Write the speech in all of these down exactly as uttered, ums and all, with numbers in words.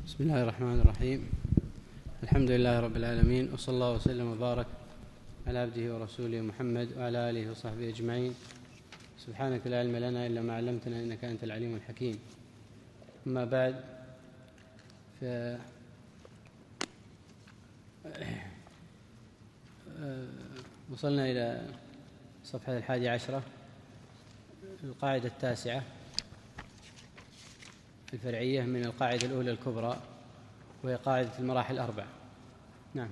بسم الله الرحمن الرحيم. الحمد لله رب العالمين، وصلى الله وسلم وبارك على عبده ورسوله محمد وعلى آله وصحبه أجمعين. سبحانك لا علم لنا إلا ما علمتنا إنك أنت العليم الحكيم. أما بعد، ف... وصلنا إلى صفحة الحادي عشرة، القاعدة التاسعة الفرعية من القاعدة الأولى الكبرى، وهي قاعدة المراحل الأربع. نعم.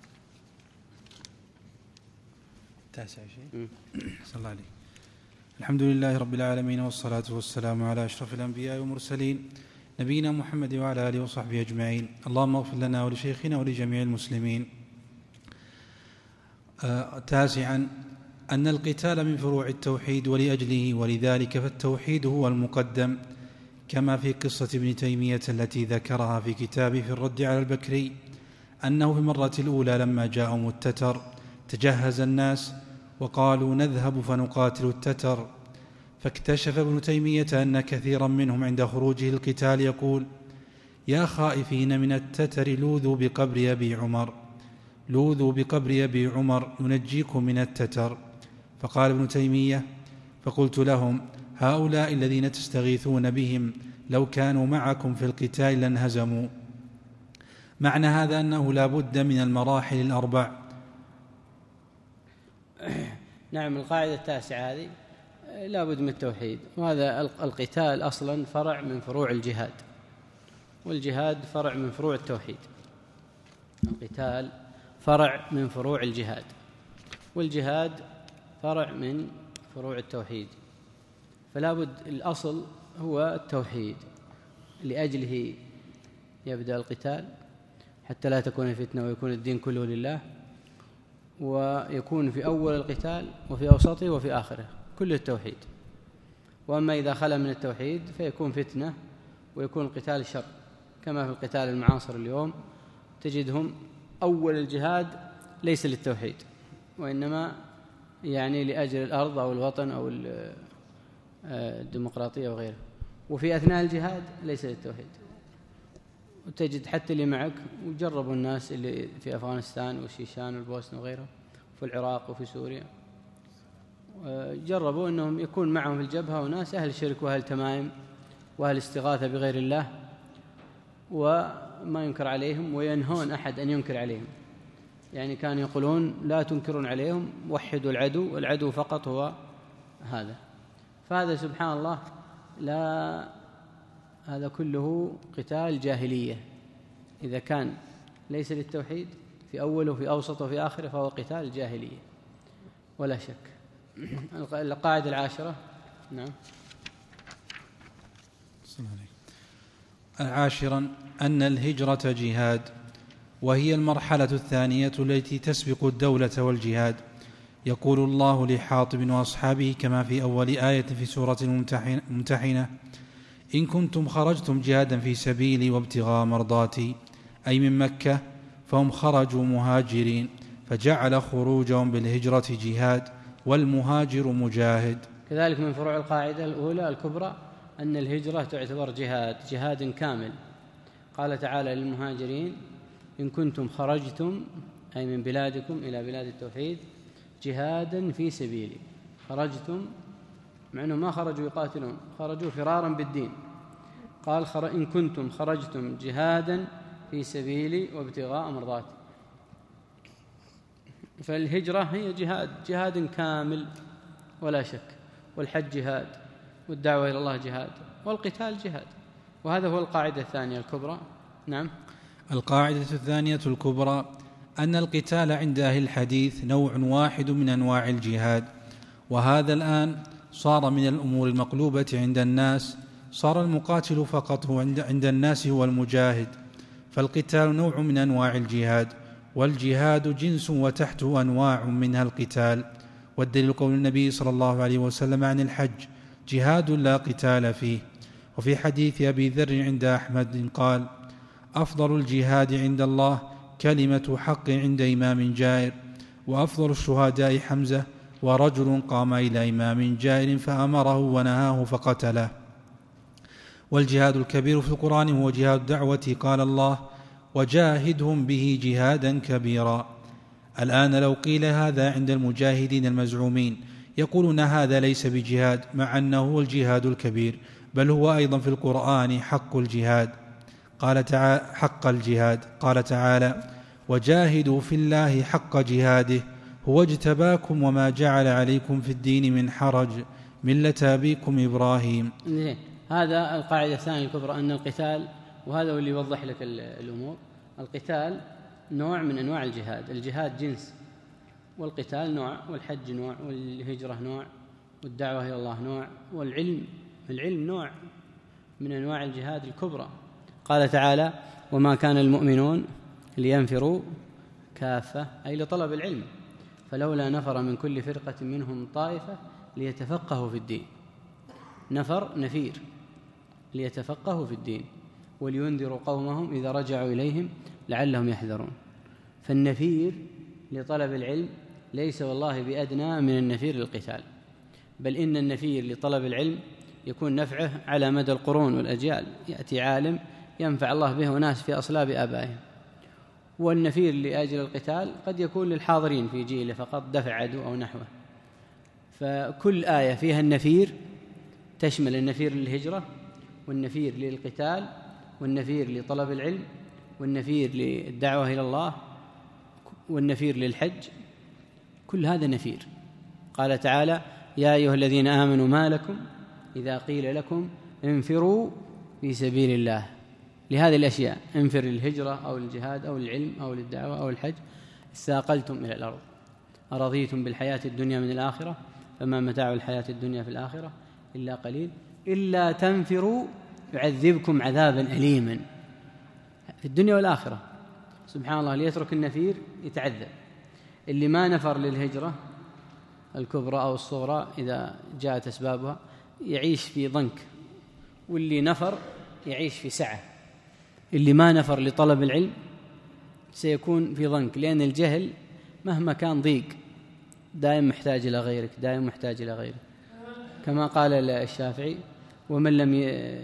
تاسع شيء. صلى الله عليه. الحمد لله رب العالمين، والصلاة والسلام على أشرف الأنبياء والمرسلين نبينا محمد وعلى آله وصحبه أجمعين. اللهم اغفر لنا ولشيخنا ولجميع المسلمين. آه تاسعا، أن القتال من فروع التوحيد، ولأجله ولذلك فالتوحيد هو المقدم، كما في قصة ابن تيمية التي ذكرها في كتابه في الرد على البكري، أنه في المرة الأولى لما جاءهم التتر تجهز الناس وقالوا نذهب فنقاتل التتر، فاكتشف ابن تيمية أن كثيرا منهم عند خروجه القتال يقول: يا خائفين من التتر لوذوا بقبر أبي عمر، لوذوا بقبر أبي عمر ينجيكم من التتر. فقال ابن تيمية: فقلت لهم: هؤلاء الذين تستغيثون بهم لو كانوا معكم في القتال لانهزموا. معنى هذا أنه لا بد من المراحل الأربع. نعم، القاعدة التاسعة هذه لا بد من التوحيد، وهذا القتال أصلا فرع من فروع الجهاد، والجهاد فرع من فروع التوحيد. القتال فرع من فروع الجهاد، والجهاد فرع من فروع التوحيد، فلا بد الأصل هو التوحيد، لأجله يبدأ القتال حتى لا تكون فتنة ويكون الدين كله لله، ويكون في أول القتال وفي أوسطه وفي آخره كل التوحيد. وأما إذا خلا من التوحيد فيكون فتنة ويكون القتال شر، كما في القتال المعاصر اليوم تجدهم أول الجهاد ليس للتوحيد، وإنما يعني لأجل الأرض أو الوطن أو الديمقراطية وغيره، وفي أثناء الجهاد ليس للتوحيد. وتجد حتى اللي معك، وجربوا الناس اللي في أفغانستان والشيشان والبوسنة وغيره، في العراق وفي سوريا، جربوا أنهم يكون معهم في الجبهة وناس أهل شرك وأهل تمائم وأهل استغاثة بغير الله، وما ينكر عليهم وينهون أحد أن ينكر عليهم. يعني كانوا يقولون لا تنكرون عليهم، وحدوا العدو، والعدو فقط هو هذا. فهذا سبحان الله، لا، هذا كله قتال جاهلية. إذا كان ليس للتوحيد في أوله وفي أوسطه وفي آخره فهو قتال جاهلية ولا شك. القاعدة العاشرة. نعم. عاشرا، أن الهجرة جهاد، وهي المرحلة الثانية التي تسبق الدولة والجهاد. يقول الله لحاطب وأصحابه كما في أول آية في سورة الممتحنة: إن كنتم خرجتم جهادا في سبيلي وابتغاء مرضاتي، أي من مكة، فهم خرجوا مهاجرين، فجعل خروجهم بالهجرة جهاد، والمهاجر مجاهد. كذلك من فروع القاعدة الأولى الكبرى أن الهجرة تعتبر جهاد، جهاد كامل. قال تعالى للمهاجرين: إن كنتم خرجتم، أي من بلادكم إلى بلاد التوحيد، جهادا في سبيلي. خرجتم مع أنه ما خرجوا يقاتلون، خرجوا فرارا بالدين. قال: إن كنتم خرجتم جهادا في سبيلي وابتغاء مرضاتي. فالهجرة هي جهاد، جهاد كامل ولا شك، والحج جهاد، والدعوة إلى الله جهاد، والقتال جهاد. وهذا هو القاعدة الثانية الكبرى. نعم. القاعدة الثانية الكبرى أن القتال عند أهل الحديث نوع واحد من أنواع الجهاد، وهذا الآن صار من الأمور المقلوبة عند الناس. صار المقاتل فقط هو عند, عند الناس هو المجاهد. فالقتال نوع من أنواع الجهاد، والجهاد جنس وتحته أنواع منها القتال. والدليل قول النبي صلى الله عليه وسلم عن الحج: جهاد لا قتال فيه. وفي حديث أبي ذر عند أحمد قال: أفضل الجهاد عند الله كلمة حق عند إمام جائر، وأفضل الشهداء حمزة، ورجل قام إلى إمام جائر فأمره ونهاه فقتله. والجهاد الكبير في القرآن هو جهاد الدعوة. قال الله: وجاهدهم به جهادا كبيرا. الآن لو قيل هذا عند المجاهدين المزعومين يقولون هذا ليس بجهاد، مع أنه هو الجهاد الكبير، بل هو أيضا في القرآن حق الجهاد. قال تعالى حق الجهاد قال تعالى: وجاهدوا في الله حق جهاده هو اجتباكم وما جعل عليكم في الدين من حرج ملة أبيكم إبراهيم. هذا القاعدة الثانية الكبرى، أن القتال، وهذا هو اللي يوضح لك الأمور، القتال نوع من أنواع الجهاد. الجهاد جنس، والقتال نوع، والحج نوع، والهجرة نوع، والدعوة إلى الله نوع، والعلم العلم نوع من أنواع الجهاد الكبرى. قال تعالى: وما كان المؤمنون لينفروا كافة، أي لطلب العلم، فلولا نفر من كل فرقة منهم طائفة ليتفقهوا في الدين. نفر نفير ليتفقهوا في الدين ولينذروا قومهم إذا رجعوا إليهم لعلهم يحذرون. فالنفير لطلب العلم ليس والله بأدنى من النفير للقتال، بل إن النفير لطلب العلم يكون نفعه على مدى القرون والأجيال، يأتي عالم ينفع الله به أناس في أصلاب آبائهم. والنفير لأجل القتال قد يكون للحاضرين في جيله فقط، دفع عدو أو نحوه. فكل آية فيها النفير تشمل النفير للهجرة، والنفير للقتال، والنفير لطلب العلم، والنفير للدعوة إلى الله، والنفير للحج، كل هذا نفير. قال تعالى: يا أيها الذين آمنوا ما لكم إذا قيل لكم انفروا في سبيل الله، لهذه الأشياء، انفر للهجرة أو للجهاد أو للعلم أو للدعوة أو الحج، استاقلتم إلى الأرض أرضيتم بالحياة الدنيا من الآخرة فما متاع الحياة الدنيا في الآخرة إلا قليل إلا تنفروا يعذبكم عذابا أليما في الدنيا والآخرة. سبحان الله، ليترك النفير يتعذب. اللي ما نفر للهجرة الكبرى أو الصغرى إذا جاءت أسبابها يعيش في ضنك، واللي نفر يعيش في سعة. اللي ما نفر لطلب العلم سيكون في ضنك، لأن الجهل مهما كان ضيق دائم محتاج إلى غيرك، دائم محتاج إلى غيرك، كما قال الشافعي: ومن لم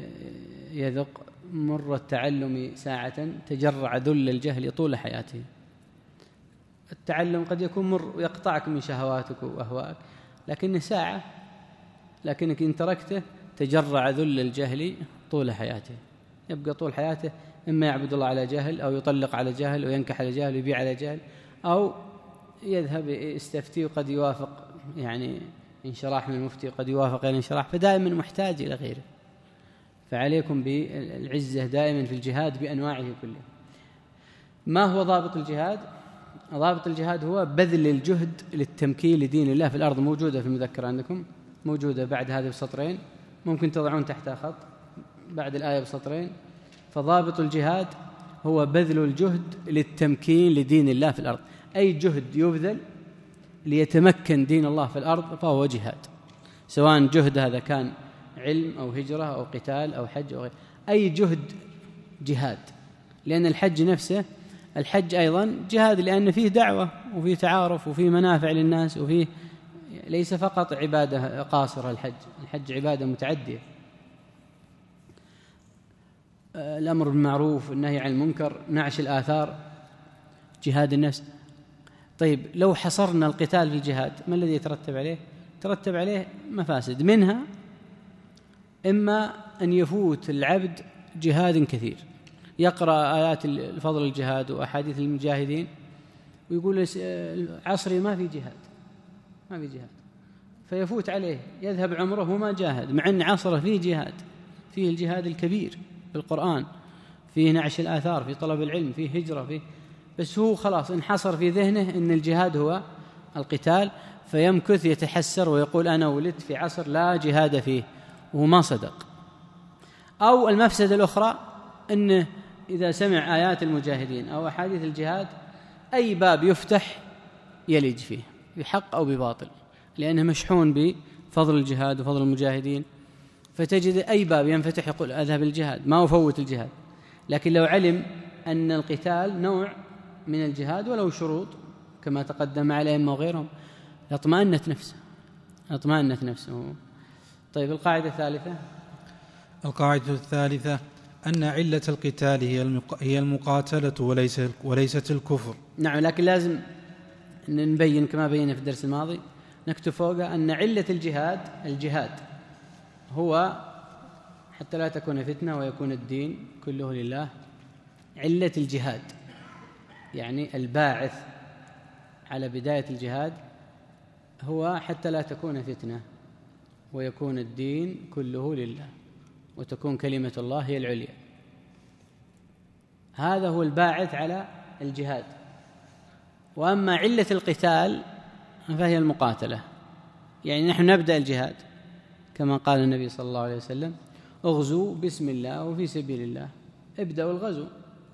يذق مر التعلم ساعة تجرع ذل الجهل طول حياته. التعلم قد يكون مر ويقطعك من شهواتك وأهوائك، لكنه ساعة، لكنك إن تركته تجرع ذل الجهل طول حياته، يبقى طول حياته إما يعبد الله على جهل، أو يطلق على جهل، وينكح على جهل، ويبيع على جهل، أو يذهب يستفتي وقد يوافق يعني انشراح من المفتي وقد يوافق غير انشراح، فدائما محتاج إلى غيره. فعليكم بالعزة دائما في الجهاد بأنواعه كلها. ما هو ضابط الجهاد؟ ضابط الجهاد هو بذل الجهد للتمكين لدين الله في الأرض. موجودة في المذكرة عندكم، موجودة بعد هذه بسطرين، ممكن تضعون تحتها خط بعد الآية بسطرين. فضابط الجهاد هو بذل الجهد للتمكين لدين الله في الأرض، أي جهد يبذل ليتمكن دين الله في الأرض فهو جهاد، سواء جهد هذا كان علم أو هجرة أو قتال أو حج أو غير. أي جهد جهاد، لأن الحج نفسه الحج أيضا جهاد، لأن فيه دعوة وفيه تعارف وفيه منافع للناس، وفيه ليس فقط عبادة قاصرة. الحج الحج عبادة متعدية، الأمر بالمعروف، النهي عن المنكر، نعش الآثار، جهاد النفس. طيب لو حصرنا القتال في الجهاد ما الذي يترتب عليه؟ ترتب عليه مفاسد، منها إما أن يفوت العبد جهاد كثير، يقرأ آيات الفضل الجهاد وأحاديث المجاهدين ويقول عصري ما في جهاد، ما في جهاد، فيفوت عليه، يذهب عمره وما جاهد، مع أن عصره فيه جهاد، فيه الجهاد الكبير بالقرآن، فيه نعش الآثار، فيه طلب العلم، فيه هجرة، فيه، بس هو خلاص انحصر في ذهنه أن الجهاد هو القتال، فيمكث يتحسر ويقول أنا ولدت في عصر لا جهاد فيه، وهو ما صدق. أو المفسدة الأخرى أنه إذا سمع آيات المجاهدين أو أحاديث الجهاد أي باب يفتح يلج فيه بحق أو بباطل، لأنه مشحون بفضل الجهاد وفضل المجاهدين، فتجد أي باب ينفتح يقول أذهب الجهاد، ما أفوت الجهاد. لكن لو علم أن القتال نوع من الجهاد ولو شروط كما تقدم على الأئمة وغيرهم اطمأنت نفسه اطمأنت نفسه. طيب القاعدة الثالثة: القاعدة الثالثة أن علة القتال هي المقاتلة وليس وليست الكفر. نعم، لكن لازم نبين كما بينا في الدرس الماضي نكتب فوقه أن علة الجهاد الجهاد هو حتى لا تكون فتنة ويكون الدين كله لله. علة الجهاد يعني الباعث على بداية الجهاد هو حتى لا تكون فتنة ويكون الدين كله لله وتكون كلمة الله هي العليا. هذا هو الباعث على الجهاد. وأما علة القتال فهي المقاتلة، يعني نحن نبدأ الجهاد كما قال النبي صلى الله عليه وسلم: اغزوا بسم الله وفي سبيل الله. ابدأوا الغزو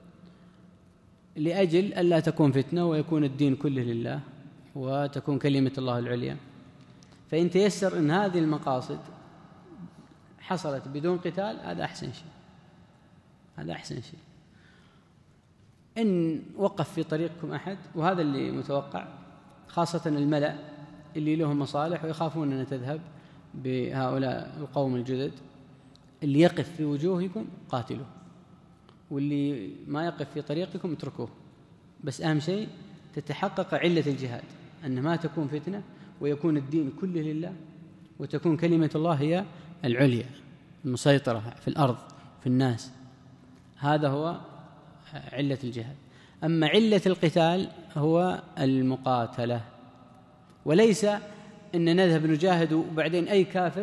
لأجل ألا تكون فتنة ويكون الدين كله لله وتكون كلمة الله العليا. فإن تيسر أن هذه المقاصد حصلت بدون قتال هذا أحسن شيء، هذا أحسن شيء. إن وقف في طريقكم أحد، وهذا اللي متوقع، خاصة الملأ اللي لهم مصالح ويخافون أن تذهب بهؤلاء القوم الجدد، اللي يقف في وجوهكم قاتلوه، واللي ما يقف في طريقكم اتركوه. بس أهم شيء تتحقق علة الجهاد، أن ما تكون فتنة ويكون الدين كله لله وتكون كلمة الله هي العليا المسيطرة في الأرض في الناس. هذا هو علة الجهاد. أما علة القتال هو المقاتلة، وليس أن نذهب نجاهد وبعدين أي كافر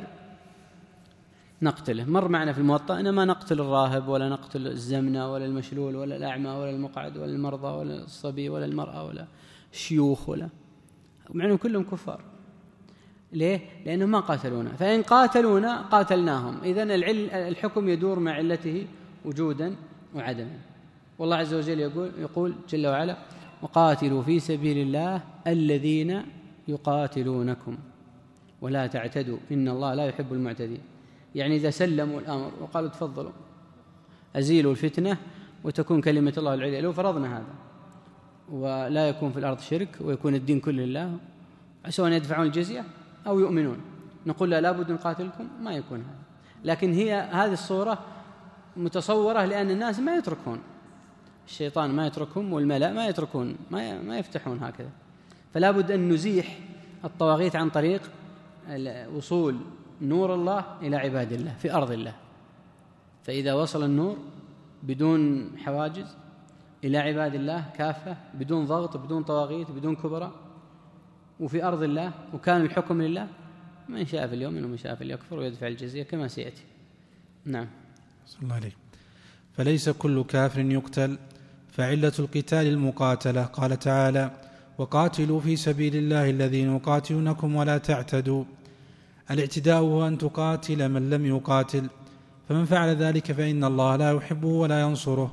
نقتله. مر معنا في الموطأ أن ما نقتل الراهب ولا نقتل الزمنة ولا المشلول ولا الأعمى ولا المقعد ولا المرضى ولا الصبي ولا المرأة ولا الشيوخ، ولا مع أنهم كلهم كفار. ليه؟ لأنهم ما قاتلونا، فإن قاتلونا قاتلناهم. إذن الحكم يدور مع علته وجودا وعدما. والله عز وجل يقول, يقول جل وعلا: وقاتلوا في سبيل الله الذين يقاتلونكم ولا تعتدوا إن الله لا يحب المعتدين. يعني إذا سلموا الأمر وقالوا تفضلوا أزيلوا الفتنة وتكون كلمة الله العليا، لو فرضنا هذا ولا يكون في الأرض شرك ويكون الدين كله لله، سواء يدفعون الجزية أو يؤمنون، نقول لا لابد نقاتلكم، ما يكون هذا. لكن هي هذه الصورة متصورة لأن الناس ما يتركون، الشيطان ما يتركهم والملأ ما يتركون، ما ما يفتحون هكذا. فلا بد أن نزيح الطواغيت عن طريق وصول نور الله إلى عباد الله في أرض الله. فإذا وصل النور بدون حواجز إلى عباد الله كافة، بدون ضغط، بدون طواغيت، بدون كبرى، وفي أرض الله، وكان الحكم لله، من شاء في اليوم ومن شاء في اليكفر ويدفع الجزية كما سيأتي. نعم. صلى الله عليه. فليس كل كافر يقتل، فعلة القتال المقاتلة. قال تعالى: وقاتلوا في سبيل الله الذين يقاتلونكم ولا تعتدوا. الاعتداء هو أن تقاتل من لم يقاتل، فمن فعل ذلك فإن الله لا يحبه ولا ينصره.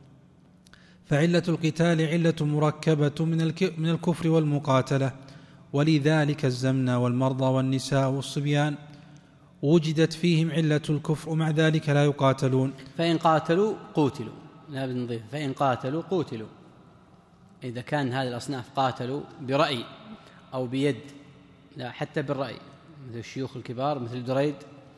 فعلة القتال علة مركبة من الكفر والمقاتلة، ولذلك الزمن والمرضى والنساء والصبيان وجدت فيهم علة الكفر، ومع ذلك لا يقاتلون. فإن قاتلوا قوتلوا، لا بد نضيف فإن قاتلوا قوتلوا. إذا كان هذه الأصناف قاتلوا برأي أو بيد، لا حتى بالرأي، مثل الشيوخ الكبار مثل دريد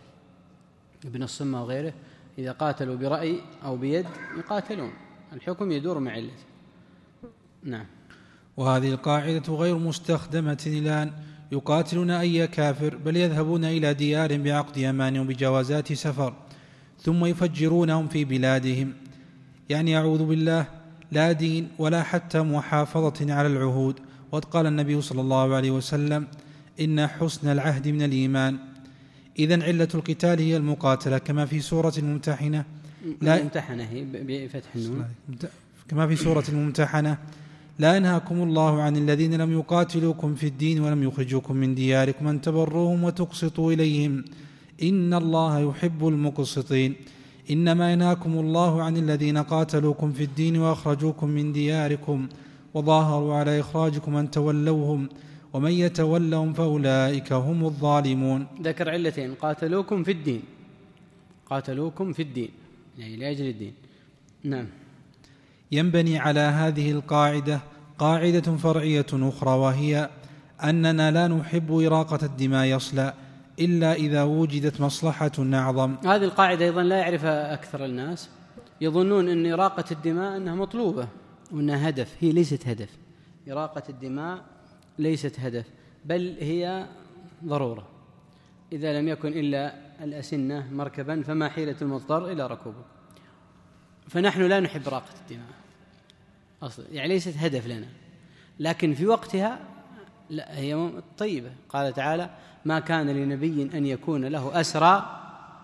ابن الصمة وغيره، إذا قاتلوا برأي أو بيد يقاتلون، الحكم يدور مع علته. نعم. وهذه القاعدة غير مستخدمة الآن. يقاتلون أي كافر، بل يذهبون إلى ديار بعقد أمان وبجوازات سفر، ثم يفجرونهم في بلادهم. يعني أعوذ بالله، لا دين ولا حتى محافظة على العهود. وقد قال النبي صلى الله عليه وسلم: إن حسن العهد من الإيمان. إذن علة القتال هي المقاتلة، كما في سورة الممتحنة. لا الممتحنة هي بفتح النون، كما في سورة الممتحنة: لا ينهاكم الله عن الذين لم يقاتلوكم في الدين ولم يخرجوكم من دياركم أن تبروهم وتقسطوا إليهم إن الله يحب المقسطين. إنما ينهاكم الله عن الذين قاتلوكم في الدين وأخرجوكم من دياركم وظاهروا على إخراجكم أن تولوهم ومن يتولهم فأولئك هم الظالمون. ذكر علتين: قاتلوكم في الدين، قاتلوكم في الدين يعني لأجل الدين. نعم. ينبني على هذه القاعدة قاعدة فرعية أخرى، وهي أننا لا نحب إراقة الدماء أصلا، إلا إذا وجدت مصلحة أعظم. هذه القاعدة أيضا لا يعرفها أكثر الناس، يظنون أن إراقة الدماء أنها مطلوبة وأنها هدف. هي ليست هدف، إراقة الدماء ليست هدف، بل هي ضرورة. إذا لم يكن إلا الأسنة مركبا فما حيلة المضطر إلى ركوبه. فنحن لا نحب إراقة الدماء أصلا، يعني ليست هدف لنا، لكن في وقتها لا هي طيبة. قال تعالى: ما كان لنبي أن يكون له أسرى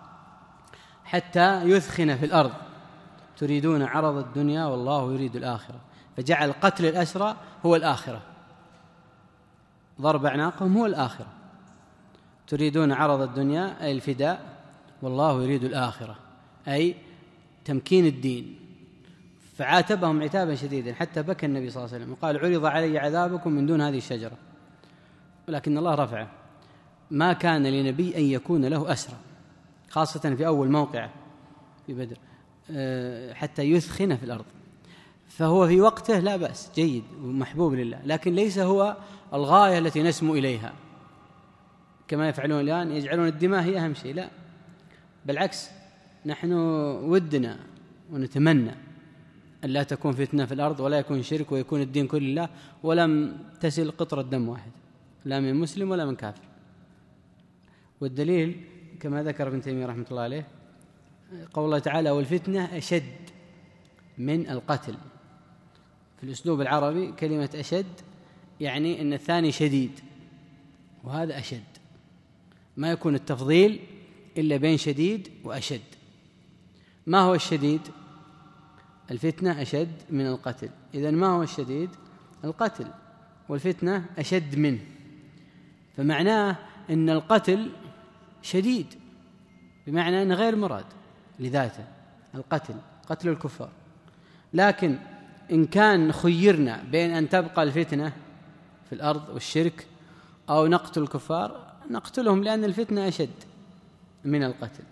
حتى يثخن في الأرض تريدون عرض الدنيا والله يريد الآخرة. فجعل قتل الأسرى هو الآخرة، ضرب أعناقهم هو الآخرة. تريدون عرض الدنيا أي الفداء، والله يريد الآخرة أي تمكين الدين. فعاتبهم عتابا شديدا حتى بكى النبي صلى الله عليه وسلم وقال: عرض علي عذابكم من دون هذه الشجرة، ولكن الله رفعه. ما كان لنبي أن يكون له أسرى، خاصة في أول موقع في بدر، حتى يثخن في الأرض. فهو في وقته لا بأس، جيد ومحبوب لله، لكن ليس هو الغاية التي نسمو إليها كما يفعلون الآن، يجعلون الدماء هي أهم شيء. لا، بالعكس، نحن ودنا ونتمنى أن لا تكون فتنة في الأرض ولا يكون شرك ويكون الدين كل الله، ولم تسل قطرة دم واحد لا من مسلم ولا من كافر. والدليل كما ذكر ابن تيمية رحمة الله عليه قول الله تعالى: والفتنة أشد من القتل. في الأسلوب العربي كلمة أشد يعني أن الثاني شديد وهذا أشد، ما يكون التفضيل إلا بين شديد وأشد. ما هو الشديد؟ الفتنة أشد من القتل. إذن ما هو الشديد؟ القتل، والفتنة أشد منه. فمعناه أن القتل شديد بمعنى أنه غير مراد لذاته، القتل قتل الكفار. لكن إن كان خيرنا بين أن تبقى الفتنة في الأرض والشرك أو نقتل الكفار، نقتلهم، لأن الفتنة أشد من القتل.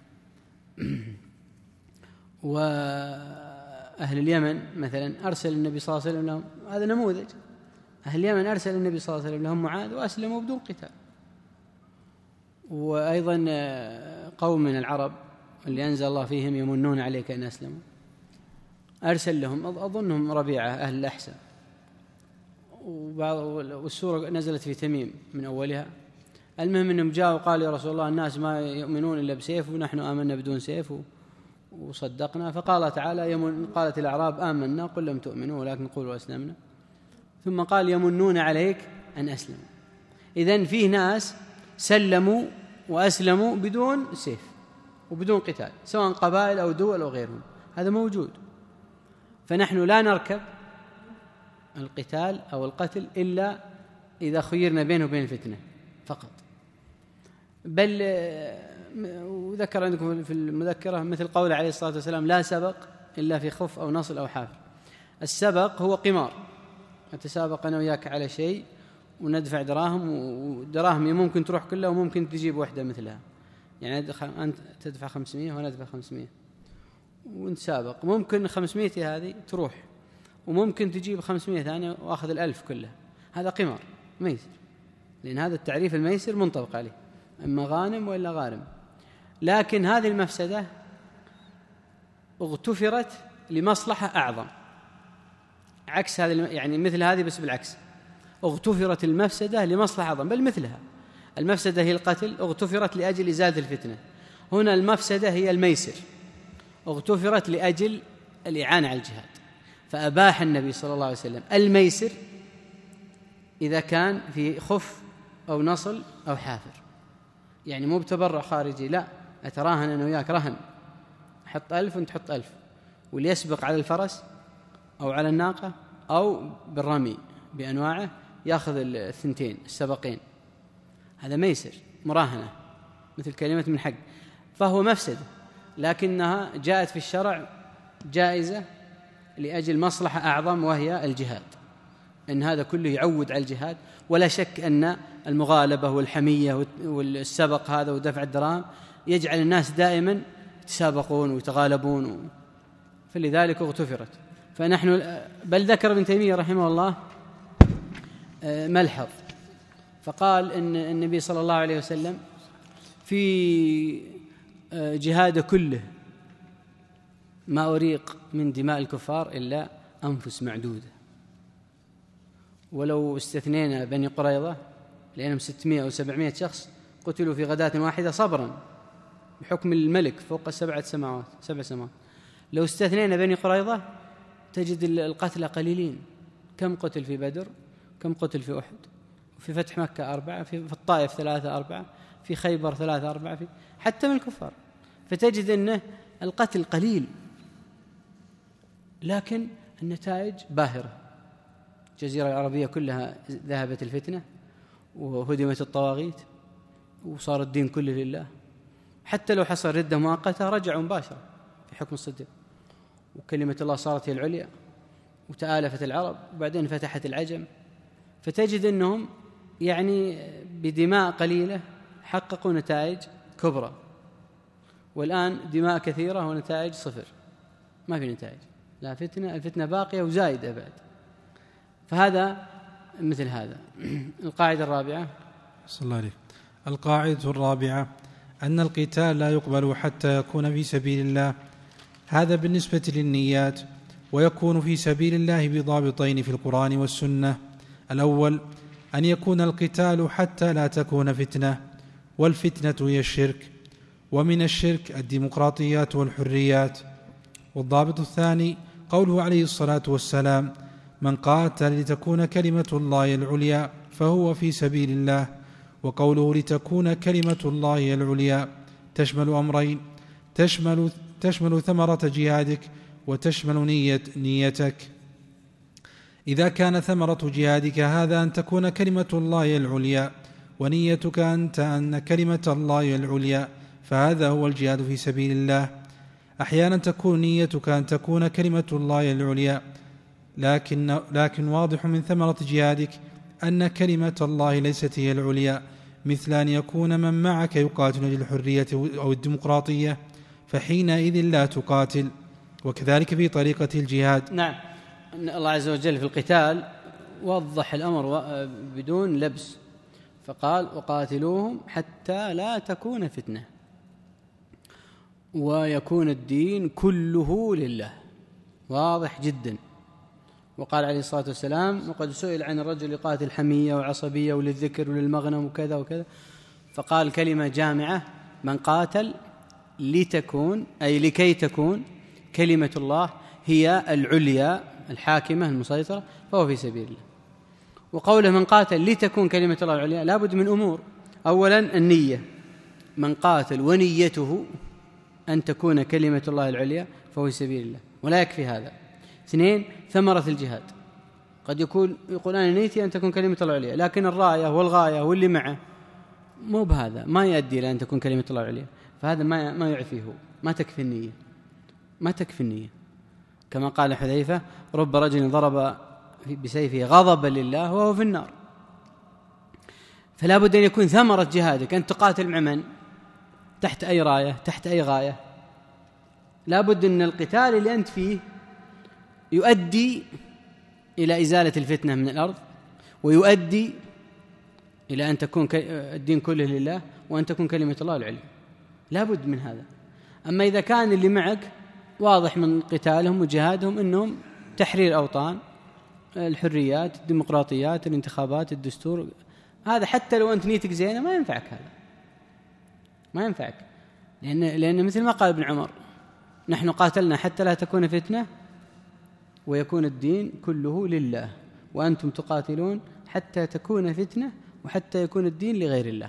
وأهل اليمن مثلا أرسل النبي صلى الله عليه وسلم لهم، هذا نموذج، أهل اليمن أرسل النبي صلى الله عليه وسلم لهم معاذ وأسلموا بدون قتال. وأيضا قوم من العرب اللي أنزل الله فيهم يمنون عليك أن أسلموا، أرسل لهم أظنهم ربيعة أهل الأحسن، والسورة نزلت في تميم من أولها. المهم أنهم جاءوا وقالوا: يا رسول الله، الناس ما يؤمنون إلا بسيف ونحن آمنا بدون سيف وصدقنا. فقال الله تعالى: يمن قالت الأعراب آمنا قل لم تؤمنوا ولكن قولوا أسلمنا. ثم قال: يمنون عليك أن أسلموا. إذن فيه ناس سلموا وأسلموا بدون سيف وبدون قتال، سواء قبائل أو دول أو غيرهم، هذا موجود. فنحن لا نركب القتال أو القتل إلا إذا خيرنا بينه وبين الفتنة فقط. بل وذكر عندكم في المذكرة مثل قول عليه الصلاة والسلام: لا سبق إلا في خف أو نصل أو حافر. السبق هو قمار، نتسابق أنا وياك على شيء وندفع دراهم، ودراهم ممكن تروح كلها وممكن تجيب واحدة مثلها، يعني أنت تدفع خمسمائة وأنا أدفع خمسمائة ونتسابق، ممكن خمسمائة هذه تروح وممكن تجيب خمسمائة ثانية وأخذ الألف كلها. هذا قمار ميسر، لأن هذا التعريف الميسر منطبق عليه، إما غانم وإلا غارم. لكن هذه المفسدة اغتفرت لمصلحة أعظم، عكس هذه، يعني مثل هذه بس بالعكس، اغتفرت المفسدة لمصلحة أعظم، بل مثلها. المفسدة هي القتل، اغتفرت لأجل إزالة الفتنة. هنا المفسدة هي الميسر، اغتفرت لأجل الإعانة على الجهاد. فأباح النبي صلى الله عليه وسلم الميسر إذا كان في خف أو نصل أو حافر، يعني مو بتبرع خارجي، لا، أتراهن أنا وياك رهن، أحط ألف وأنت تحط ألف، واللي يسبق على الفرس أو على الناقة أو بالرمي بأنواعه يأخذ الثنتين السبقين. هذا ميسر مراهنة مثل كلمة من حق، فهو مفسدة، لكنها جاءت في الشرع جائزة لأجل مصلحة أعظم وهي الجهاد، أن هذا كله يعود على الجهاد. ولا شك أن المغالبة والحمية والسبق هذا ودفع الدراهم يجعل الناس دائما يتسابقون ويتغالبون، فلذلك اغتفرت. فنحن بل ذكر ابن تيمية رحمه الله ملحظ، فقال إن النبي صلى الله عليه وسلم في جهاد كله ما أريق من دماء الكفار إلا أنفس معدودة. ولو استثنينا بني قريظة لأنهم ستمائة أو سبعمائة شخص قتلوا في غداة واحدة صبرا بحكم الملك فوق سبعة سماوات سبع سماوات، لو استثنينا بني قريظة تجد القتلى قليلين. كم قتل في بدر؟ كم قتل في أحد؟ في فتح مكة أربعة، في الطائف ثلاثة أربعة، في خيبر ثلاثة أربعة، في حتى من الكفار. فتجد أنه القتل قليل لكن النتائج باهرة. الجزيرة العربية كلها ذهبت الفتنة وهدمت الطواغيت وصار الدين كله لله. حتى لو حصل ردة مؤقتة رجعوا مباشرة في حكم الصديق، وكلمة الله صارت هي العليا، وتآلفت العرب، وبعدين فتحت العجم. فتجد أنهم يعني بدماء قليلة حققوا نتائج كبرى. والآن دماء كثيرة ونتائج صفر، ما في نتائج، لا فتنة، الفتنة باقية وزايدة بعد. فهذا مثل هذا. القاعدة الرابعة. صلى الله عليه. القاعدة الرابعة أن القتال لا يقبل حتى يكون في سبيل الله. هذا بالنسبة للنيات، ويكون في سبيل الله بضابطين في القرآن والسنة. الأول أن يكون القتال حتى لا تكون فتنة، والفتنة هي الشرك، ومن الشرك الديمقراطيات والحريات. والضابط الثاني قوله عليه الصلاة والسلام: من قاتل لتكون كلمة الله العليا فهو في سبيل الله. وقوله لتكون كلمة الله العليا تشمل أمرين: تشمل, تشمل ثمرة جهادك، وتشمل نية نيتك. إذا كان ثمرة جهادك هذا أن تكون كلمة الله العليا، ونيتك أنت أن كلمة الله العليا، فهذا هو الجهاد في سبيل الله. أحيانا تكون نيتك أن تكون كلمة الله العليا، لكن, لكن واضح من ثمرة جهادك أن كلمة الله ليست هي العليا، مثل أن يكون من معك يقاتل للحرية أو الديمقراطية، فحينئذ لا تقاتل. وكذلك في طريقة الجهاد. نعم، الله عز وجل في القتال وضح الأمر بدون لبس، فقال: وقاتلوهم حتى لا تكون فتنة ويكون الدين كله لله. واضح جدا. وقال عليه الصلاة والسلام: وقد سئل عن الرجل يقاتل حمية وعصبية وللذكر وللمغنم وكذا وكذا، فقال كلمة جامعة: من قاتل لتكون، أي لكي تكون كلمة الله هي العليا الحاكمة المسيطرة، فهو في سبيل الله. وقوله من قاتل لتكون كلمة الله العليا لابد من أمور. أولا النية، من قاتل ونيته أن تكون كلمة الله العليا فهو في سبيل الله، ولا يكفي هذا. اثنين ثمرة الجهاد. قد يقول يقول أنا نيتي أن تكون كلمة الله العليا، لكن الراية والغاية واللي معه مو بهذا، ما يؤدي إلى أن تكون كلمة الله العليا، فهذا ما ما يعفيه، ما تكفي النية، ما تكفي النية. كما قال حذيفة: رب رجل ضرب بسيفه غضبا لله وهو في النار. فلا بد أن يكون ثمرة جهادك أن تقاتل مع من؟ تحت أي راية؟ تحت أي غاية؟ لا بد أن القتال اللي أنت فيه يؤدي إلى إزالة الفتنة من الأرض، ويؤدي إلى أن تكون الدين كله لله، وأن تكون كلمة الله العليا. لا بد من هذا. أما إذا كان اللي معك واضح من قتالهم وجهادهم أنهم تحرير أوطان، الحريات، الديمقراطيات، الانتخابات، الدستور، هذا حتى لو أنت نيتك زينة ما ينفعك، هذا ما ينفعك. لأن, لأن مثل ما قال ابن عمر: نحن قاتلنا حتى لا تكون فتنة ويكون الدين كله لله، وأنتم تقاتلون حتى تكون فتنة وحتى يكون الدين لغير الله.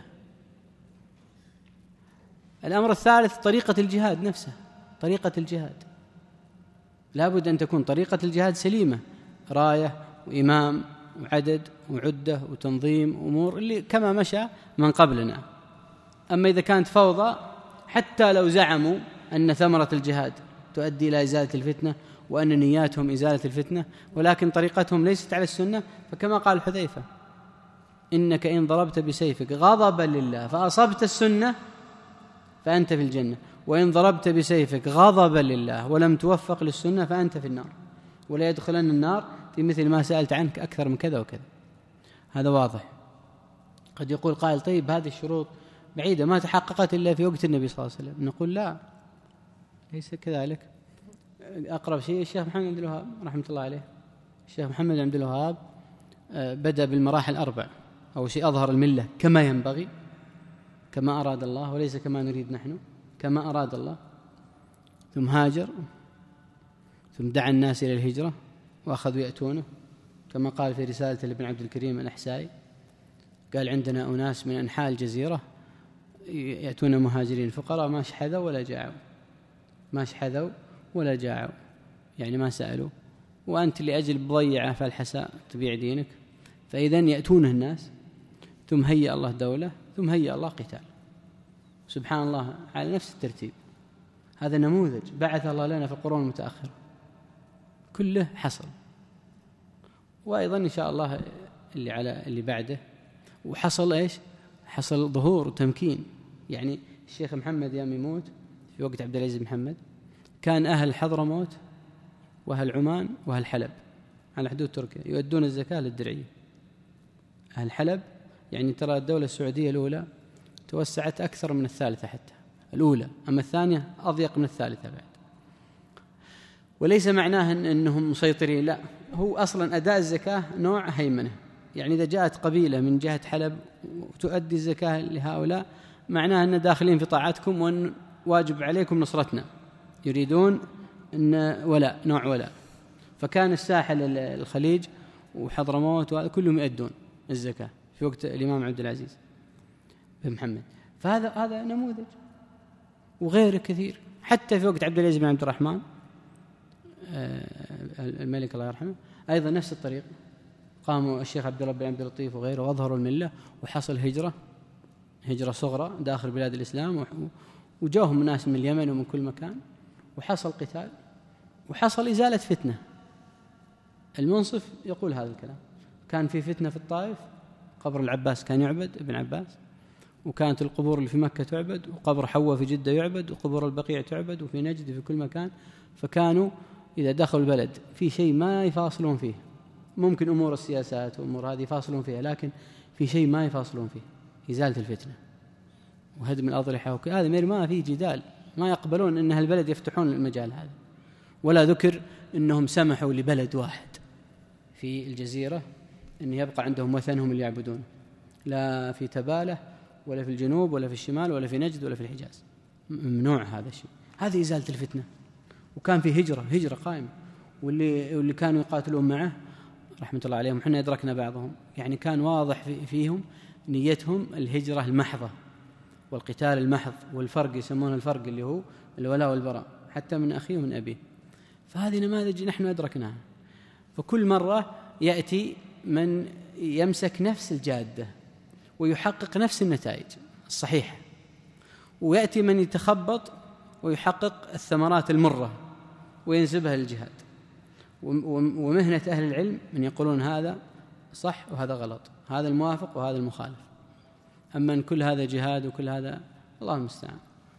الأمر الثالث طريقة الجهاد نفسه. طريقة الجهاد لا بد أن تكون طريقة الجهاد سليمة، راية وإمام وعدد وعدة وتنظيم أمور اللي كما مشى من قبلنا. أما إذا كانت فوضى، حتى لو زعموا أن ثمرة الجهاد تؤدي إلى إزالة الفتنة وأن نياتهم إزالة الفتنة، ولكن طريقتهم ليست على السنة، فكما قال حذيفة: إنك إن ضربت بسيفك غضبا لله فأصبت السنة فأنت في الجنة، وإن ضربت بسيفك غضبا لله ولم توفق للسنة فأنت في النار، ولا يدخلن النار في مثل ما سألت عنك أكثر من كذا وكذا. هذا واضح. قد يقول قائل: طيب هذه الشروط بعيدة ما تحققت إلا في وقت النبي صلى الله عليه وسلم. نقول لا، ليس كذلك. أقرب شيء الشيخ محمد عبد الوهاب رحمة الله عليه. الشيخ محمد عبد الوهاب بدأ بالمراحل الأربع. أول شيء أظهر الملة كما ينبغي، كما أراد الله، وليس كما نريد نحن، كما أراد الله. ثم هاجر، ثم دعا الناس إلى الهجرة وأخذوا يأتونه، كما قال في رسالة لابن عبد الكريم الأحسائي، قال عندنا أناس من أنحاء الجزيرة يأتون مهاجرين فقراء ما شحذوا ولا جاعوا، ما شحذوا ولا جاعوا، يعني ما سألوا، وأنت لأجل بضيعة فالحساء تبيع دينك. فإذن يأتونه الناس، ثم هيأ الله دولة، ثم هيأ الله قتال، سبحان الله، على نفس الترتيب. هذا نموذج بعث الله لنا في القرون المتأخرة، كله حصل. وأيضا إن شاء الله اللي على اللي بعده. وحصل إيش؟ حصل ظهور وتمكين. يعني الشيخ محمد يوم يموت في وقت عبد العزيز محمد، كان أهل حضرموت وأهل عمان وأهل حلب على حدود تركيا يؤدون الزكاة للدرعية. أهل حلب يعني ترى الدولة السعودية الأولى توسعت أكثر من الثالثة حتى الأولى، أما الثانية أضيق من الثالثة بعد. وليس معناه أنهم مسيطرين، لا، هو أصلا أداء الزكاة نوع هيمنة. يعني إذا جاءت قبيلة من جهة حلب وتؤدي الزكاة لهؤلاء، معناه أن داخلين في طاعتكم وأن واجب عليكم نصرتنا، يريدون أن ولاء، نوع ولاء. فكان الساحل الخليج وحضرموت كلهم يؤدون الزكاة في وقت الإمام عبد العزيز بن محمد. فهذا هذا نموذج، وغيره كثير. حتى في وقت عبد العزيز بن عبد الرحمن الملك الله يرحمه أيضا نفس الطريق، قاموا الشيخ عبد الله بن عبد اللطيف وغيره وأظهروا الملة، وحصل هجرة هجرة صغرى داخل بلاد الإسلام، وجاهم ناس من اليمن ومن كل مكان، وحصل قتال، وحصل إزالة فتنة. المنصف يقول هذا الكلام. كان في فتنة في الطائف، قبر العباس كان يعبد، ابن عباس، وكانت القبور اللي في مكة تعبد، وقبر حواء في جدة يعبد، وقبور البقيع تعبد، وفي نجد في كل مكان. فكانوا إذا دخلوا البلد في شيء ما يفاصلون فيه، ممكن أمور السياسات وأمور هذه يفاصلون فيها، لكن في شيء ما يفاصلون فيه، إزالة الفتنة وهدم الأضرحة. هذا ما فيه جدال، ما يقبلون أن البلد يفتحون المجال هذا. ولا ذكر أنهم سمحوا لبلد واحد في الجزيرة أن يبقى عندهم وثنهم اللي يعبدون، لا في تبالة ولا في الجنوب ولا في الشمال ولا في نجد ولا في الحجاز، ممنوع هذا الشيء. هذه إزالة الفتنة. وكان في هجرة هجرة قائمة، واللي واللي كانوا يقاتلون معه رحمة الله عليهم، وحنا أدركنا بعضهم، يعني كان واضح فيهم نيتهم الهجرة المحضة والقتال المحض، والفرق يسمونه الفرق اللي هو الولاء والبراء، حتى من أخيه ومن أبيه. فهذه نماذج نحن أدركناها. فكل مرة يأتي من يمسك نفس الجادة ويحقق نفس النتائج الصحيحة، ويأتي من يتخبط ويحقق الثمرات المرة وينسبها للجهاد. ومهنة أهل العلم من يقولون هذا صح وهذا غلط، هذا الموافق وهذا المخالف. أما أن كل هذا جهاد وكل هذا، الله المستعان.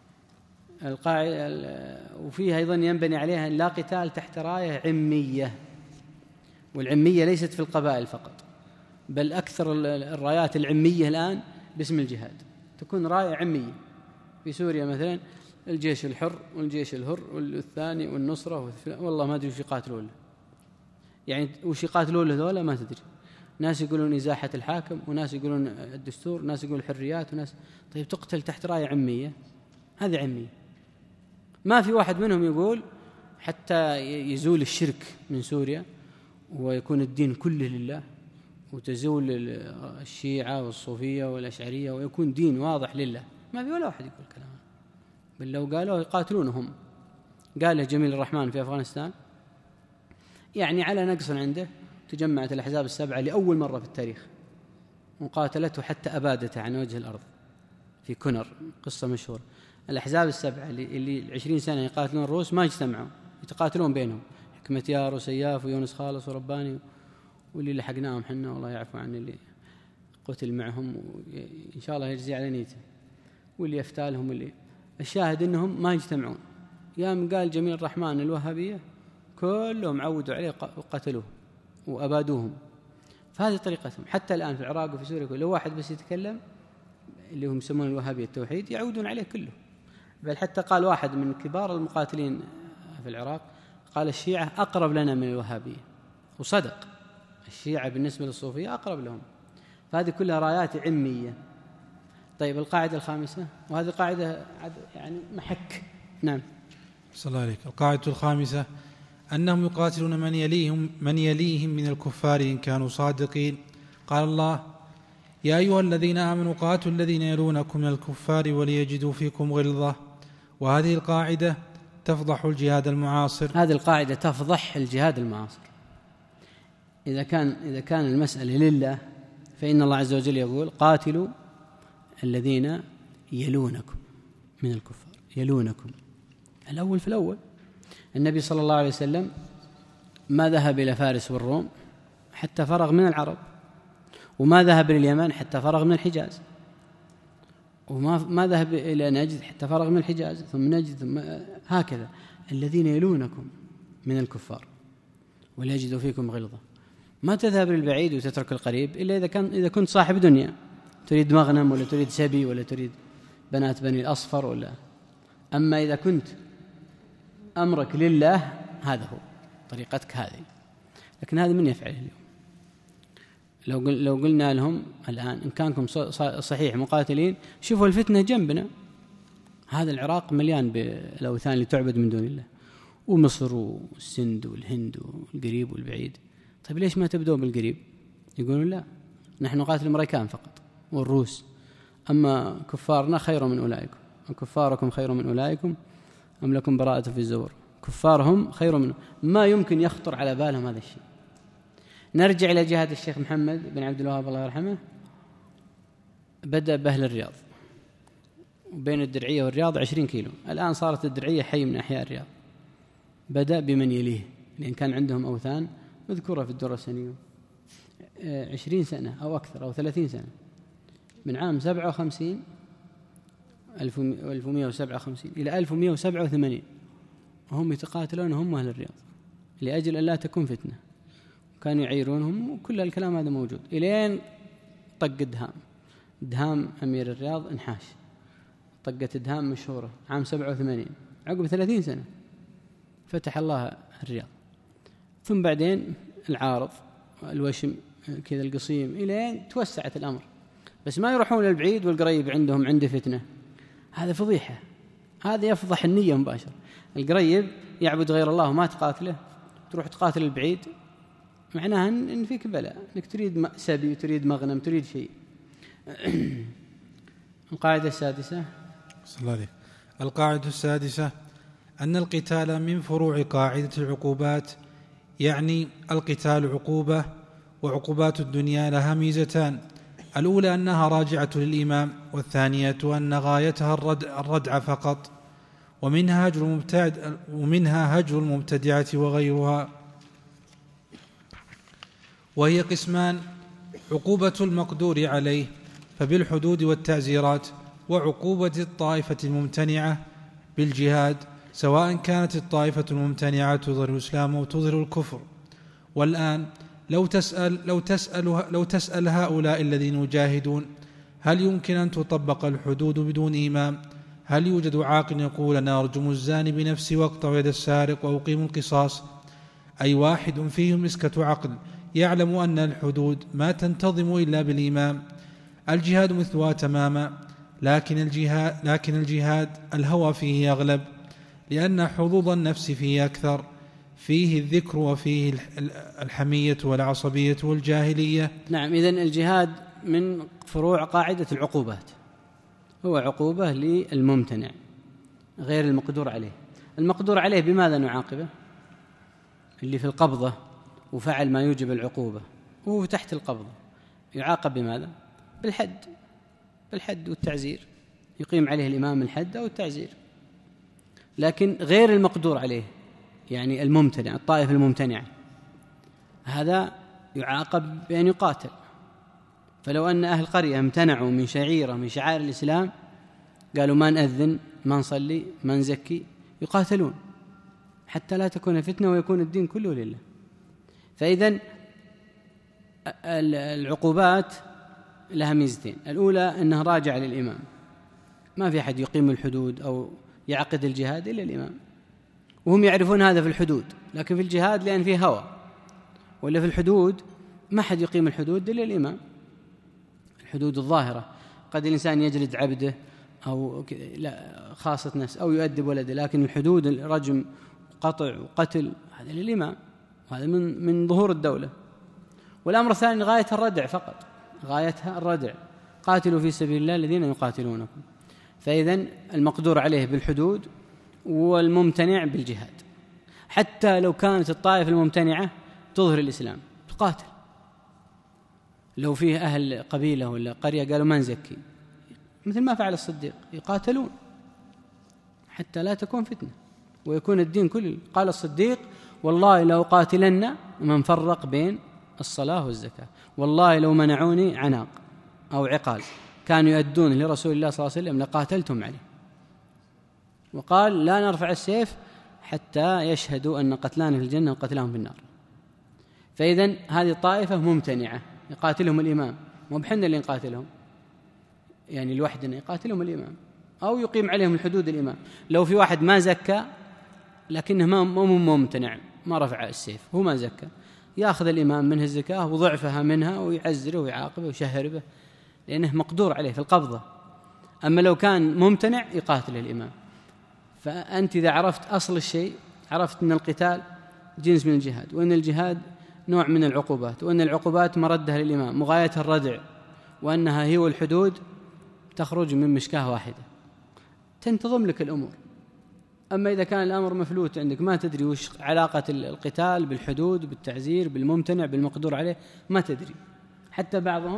القاعدة وفيها أيضا ينبني عليها لا قتال تحت راية عمية، والعمية ليست في القبائل فقط، بل أكثر الرايات العمية الآن باسم الجهاد تكون راية عمية. في سوريا مثلا الجيش الحر والجيش الهر والثاني والنصرة، والله ما أدري وش يقاتلون، يعني وش يقاتلون هذول ما تدري. ناس يقولون إزاحة الحاكم، وناس يقولون الدستور، ناس يقولون الحريات، وناس طيب تقتل تحت راية عمية. هذه عمية. ما في واحد منهم يقول حتى يزول الشرك من سوريا ويكون الدين كله لله، وتزول الشيعة والصوفية والأشعرية ويكون دين واضح لله. ما في ولا واحد يقول كلام، بل لو قالوا يقاتلونهم. قاله جميل الرحمن في أفغانستان، يعني على نقص عنده، تجمعت الأحزاب السبعة لأول مرة في التاريخ وقاتلته حتى أبادته عن وجه الأرض في كونر، قصة مشهورة. الأحزاب السبعة اللي عشرين سنة يقاتلون الروس ما اجتمعوا، يتقاتلون بينهم، حكمة يار وسياف ويونس خالص ورباني، واللي لحقناهم حنا والله يعفو عن اللي قتل معهم وإن شاء الله يجزي على نيته، واللي يفتالهم. واللي الشاهد إنهم ما يجتمعون. يام قال جميل الرحمن الوهابية كلهم عودوا عليه وقتلوه وأبادوهم. فهذه طريقتهم حتى الآن في العراق وفي سوريا. لو واحد بس يتكلم اللي هم يسمون الوهابية التوحيد يعودون عليه كله. بل حتى قال واحد من كبار المقاتلين في العراق قال الشيعة أقرب لنا من الوهابية، وصدق، الشيعة بالنسبة للصوفية أقرب لهم. فهذه كلها رايات عمية. طيب القاعدة الخامسة، وهذه قاعدة يعني محك. نعم. صلى الله عليك. القاعدة الخامسة أنهم يقاتلون من يليهم من يليهم من الكفار إن كانوا صادقين. قال الله: يا أيها الذين آمنوا قاتلوا الذين يلونكم من الكفار وليجدوا فيكم غلظة. وهذه القاعدة تفضح الجهاد المعاصر. هذه القاعدة تفضح الجهاد المعاصر. إذا كان إذا كان المسألة لله، فإن الله عز وجل يقول: قاتلوا الذين يلونكم من الكفار. يلونكم الأول في الأول. النبي صلى الله عليه وسلم ما ذهب إلى فارس والروم حتى فرغ من العرب، وما ذهب إلى اليمن حتى فرغ من الحجاز، وما ما ذهب إلى نجد حتى فرغ من الحجاز، ثم نجد، ثم هكذا. الذين يلونكم من الكفار وليجدوا فيكم غلظة. ما تذهب للبعيد وتترك القريب إلا إذا كان إذا كنت صاحب دنيا، تريد مغنم ولا تريد سبي ولا تريد بنات بني الأصفر ولا. أما إذا كنت أمرك لله، هذا هو طريقتك هذه. لكن هذا من يفعله اليوم؟ لو قل لو قلنا لهم الآن إن كانكم صحيح مقاتلين، شوفوا الفتنة جنبنا، هذا العراق مليان بالأوثان اللي تعبد من دون الله، ومصر والسند والهند والقريب والبعيد. طيب ليش ما تبدأوا بالقريب؟ يقولون لا، نحن نقاتل الأمريكان فقط والروس، أما كفارنا خير من أولئكم، وكفاركم خير من أولئكم، أم لكم براءة في الزبر. كفارهم خير من. ما يمكن يخطر على بالهم هذا الشيء. نرجع إلى جهاد الشيخ محمد بن عبد الوهاب الله يرحمه. بدأ بأهل الرياض، وبين الدرعية والرياض عشرين كيلو. الآن صارت الدرعية حي من أحياء الرياض. بدأ بمن يليه، لأن كان عندهم أوثان مذكورة في الدرة السنية. عشرين سنة أو أكثر أو ثلاثين سنة، من عام سبعة وخمسين ألف ومئة وسبعة وخمسين إلى ألف ومئة وسبعة وثمانين، وهم يتقاتلون هم أهل الرياض لأجل أن لا تكون فتنة. كانوا يعيرونهم، وكل الكلام هذا موجود إلين طق الدهام. دهام أمير الرياض انحاش، طقة دهام مشهورة عام سبعة وثمانين، عقب ثلاثين سنة فتح الله الرياض. ثم بعدين العارض، الوشم، كذا القصيم، إلين توسعت الأمر. بس ما يروحون للبعيد والقريب عندهم عنده فتنة. هذا فضيحة، هذا يفضح النية مباشرة. القريب يعبد غير الله وما تقاتله، تروح تقاتل البعيد، معناها إن فيك بلاء، إنك تريد سبي وتريد مغنم تريد شيء. القاعدة السادسة. صلى الله عليه. القاعدة السادسة أن القتال من فروع قاعدة العقوبات، يعني القتال عقوبة، وعقوبات الدنيا لها ميزتان: الأولى أنها راجعة للإمام، والثانية أن غايتها الردع فقط، ومنها هجر المبتدع ومنها هجر المبتدعة وغيرها. وهي قسمان: عقوبة المقدور عليه فبالحدود والتعزيرات، وعقوبة الطائفة الممتنعة بالجهاد، سواء كانت الطائفة الممتنعة تظهر الإسلام أو تظهر الكفر. والآن لو تسأل, لو تسأل, لو تسأل هؤلاء الذين يجاهدون: هل يمكن أن تطبق الحدود بدون إمام؟ هل يوجد عاقل يقول: أنا أرجم الزاني بنفسي وأقطع يد السارق وأقيم القصاص؟ أي واحد فيهم مسكة عقل يعلم أن الحدود ما تنتظم إلا بالإمام. الجهاد مثلها تماما، لكن الجهاد, لكن الجهاد الهوى فيه أغلب، لأن حظوظ النفس فيه أكثر، فيه الذكر وفيه الحمية والعصبية والجاهلية. نعم، إذن الجهاد من فروع قاعدة العقوبات، هو عقوبة للممتنع غير المقدور عليه. المقدور عليه بماذا نعاقبه؟ اللي في القبضة وفعل ما يوجب العقوبة وهو تحت القبضة، يعاقب بماذا؟ بالحد، بالحد والتعزير، يقيم عليه الإمام الحد أو التعزير. لكن غير المقدور عليه، يعني الممتنع، الطائفة الممتنعة، هذا يعاقب بأن يقاتل. فلو أن أهل قرية امتنعوا من شعيرة من شعائر الإسلام، قالوا ما نأذن، ما نصلي، ما نزكي، يقاتلون حتى لا تكون فتنة ويكون الدين كله لله. فإذن العقوبات لها ميزتين. الأولى أنها راجعة للإمام، ما في أحد يقيم الحدود أو يعقد الجهاد إلا الإمام، وهم يعرفون هذا في الحدود، لكن في الجهاد لأن فيه هوى، ولا في الحدود ما حد يقيم الحدود إلا الإمام. الحدود الظاهرة قد الإنسان يجلد عبده أو لا خاصة نفس أو يؤدب ولده، لكن الحدود الرجم قطع وقتل هذا للإمام، وهذا من من ظهور الدولة. والأمر الثاني غاية الردع فقط، غايتها الردع، قاتلوا في سبيل الله الذين يقاتلونكم. فإذن المقدور عليه بالحدود والممتنع بالجهاد، حتى لو كانت الطائفة الممتنعة تظهر الإسلام تقاتل. لو فيه أهل قبيلة ولا قرية قالوا ما نزكي، مثل ما فعل الصديق، يقاتلون حتى لا تكون فتنة ويكون الدين كله. قال الصديق: والله لو قاتلن من فرق بين الصلاة والزكاة، والله لو منعوني عناق أو عقال كانوا يؤدون لرسول الله صلى الله عليه وسلم لقاتلتم عليه. وقال: لا نرفع السيف حتى يشهدوا أن قتلان في الجنة وقتلهم في النار. فإذن هذه الطائفة ممتنعة، يقاتلهم الإمام، مو بحنا اللي نقاتلهم، يعني لوحدنا، يقاتلهم الإمام أو يقيم عليهم الحدود الإمام. لو في واحد ما زكى لكنه ما ممتنع، ما رفع السيف، هو ما زكى، يأخذ الإمام منه الزكاة وضعفها منها ويعزره ويعاقبه ويشهر به، لأنه مقدور عليه في القبضة. أما لو كان ممتنع يقاتل الإمام. فأنت إذا عرفت أصل الشيء، عرفت أن القتال جنس من الجهاد، وأن الجهاد نوع من العقوبات، وأن العقوبات مردها للإمام مغايتها الردع، وأنها هي والحدود تخرج من مشكاة واحدة، تنتظم لك الأمور. أما إذا كان الأمر مفلوت عندك، ما تدري وش علاقة القتال بالحدود، بالتعزير، بالممتنع، بالمقدور عليه، ما تدري. حتى بعضهم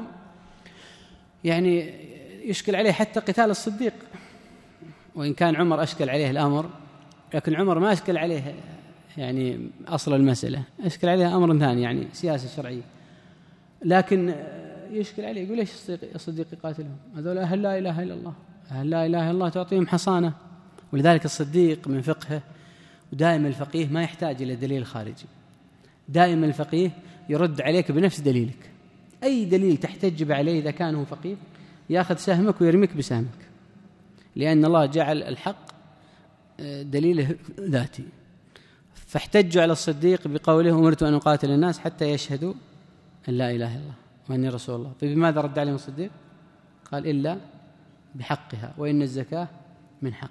يعني يشكل عليه حتى قتال الصديق، وإن كان عمر أشكل عليه الأمر، لكن عمر ما أشكل عليه يعني أصل المسألة، أشكل عليه أمر ثاني يعني سياسة شرعية، لكن يشكل عليه يقول: ليش الصديق يقاتلهم؟ هذول أهل لا إله إلا الله، أهل لا إله إلا الله تعطيهم حصانة. ولذلك الصديق من فقهه، ودائما الفقيه ما يحتاج إلى دليل خارجي، دائما الفقيه يرد عليك بنفس دليلك. أي دليل تحتج عليه إذا كان هو فقيه يأخذ سهمك ويرميك بسهمك، لأن الله جعل الحق دليله ذاتي. فاحتجوا على الصديق بقوله: أمرت أن أقاتل الناس حتى يشهدوا أن لا إله إلا الله وأني رسول الله. فبماذا رد عليهم الصديق؟ قال: إلا بحقها، وإن الزكاة من حقها.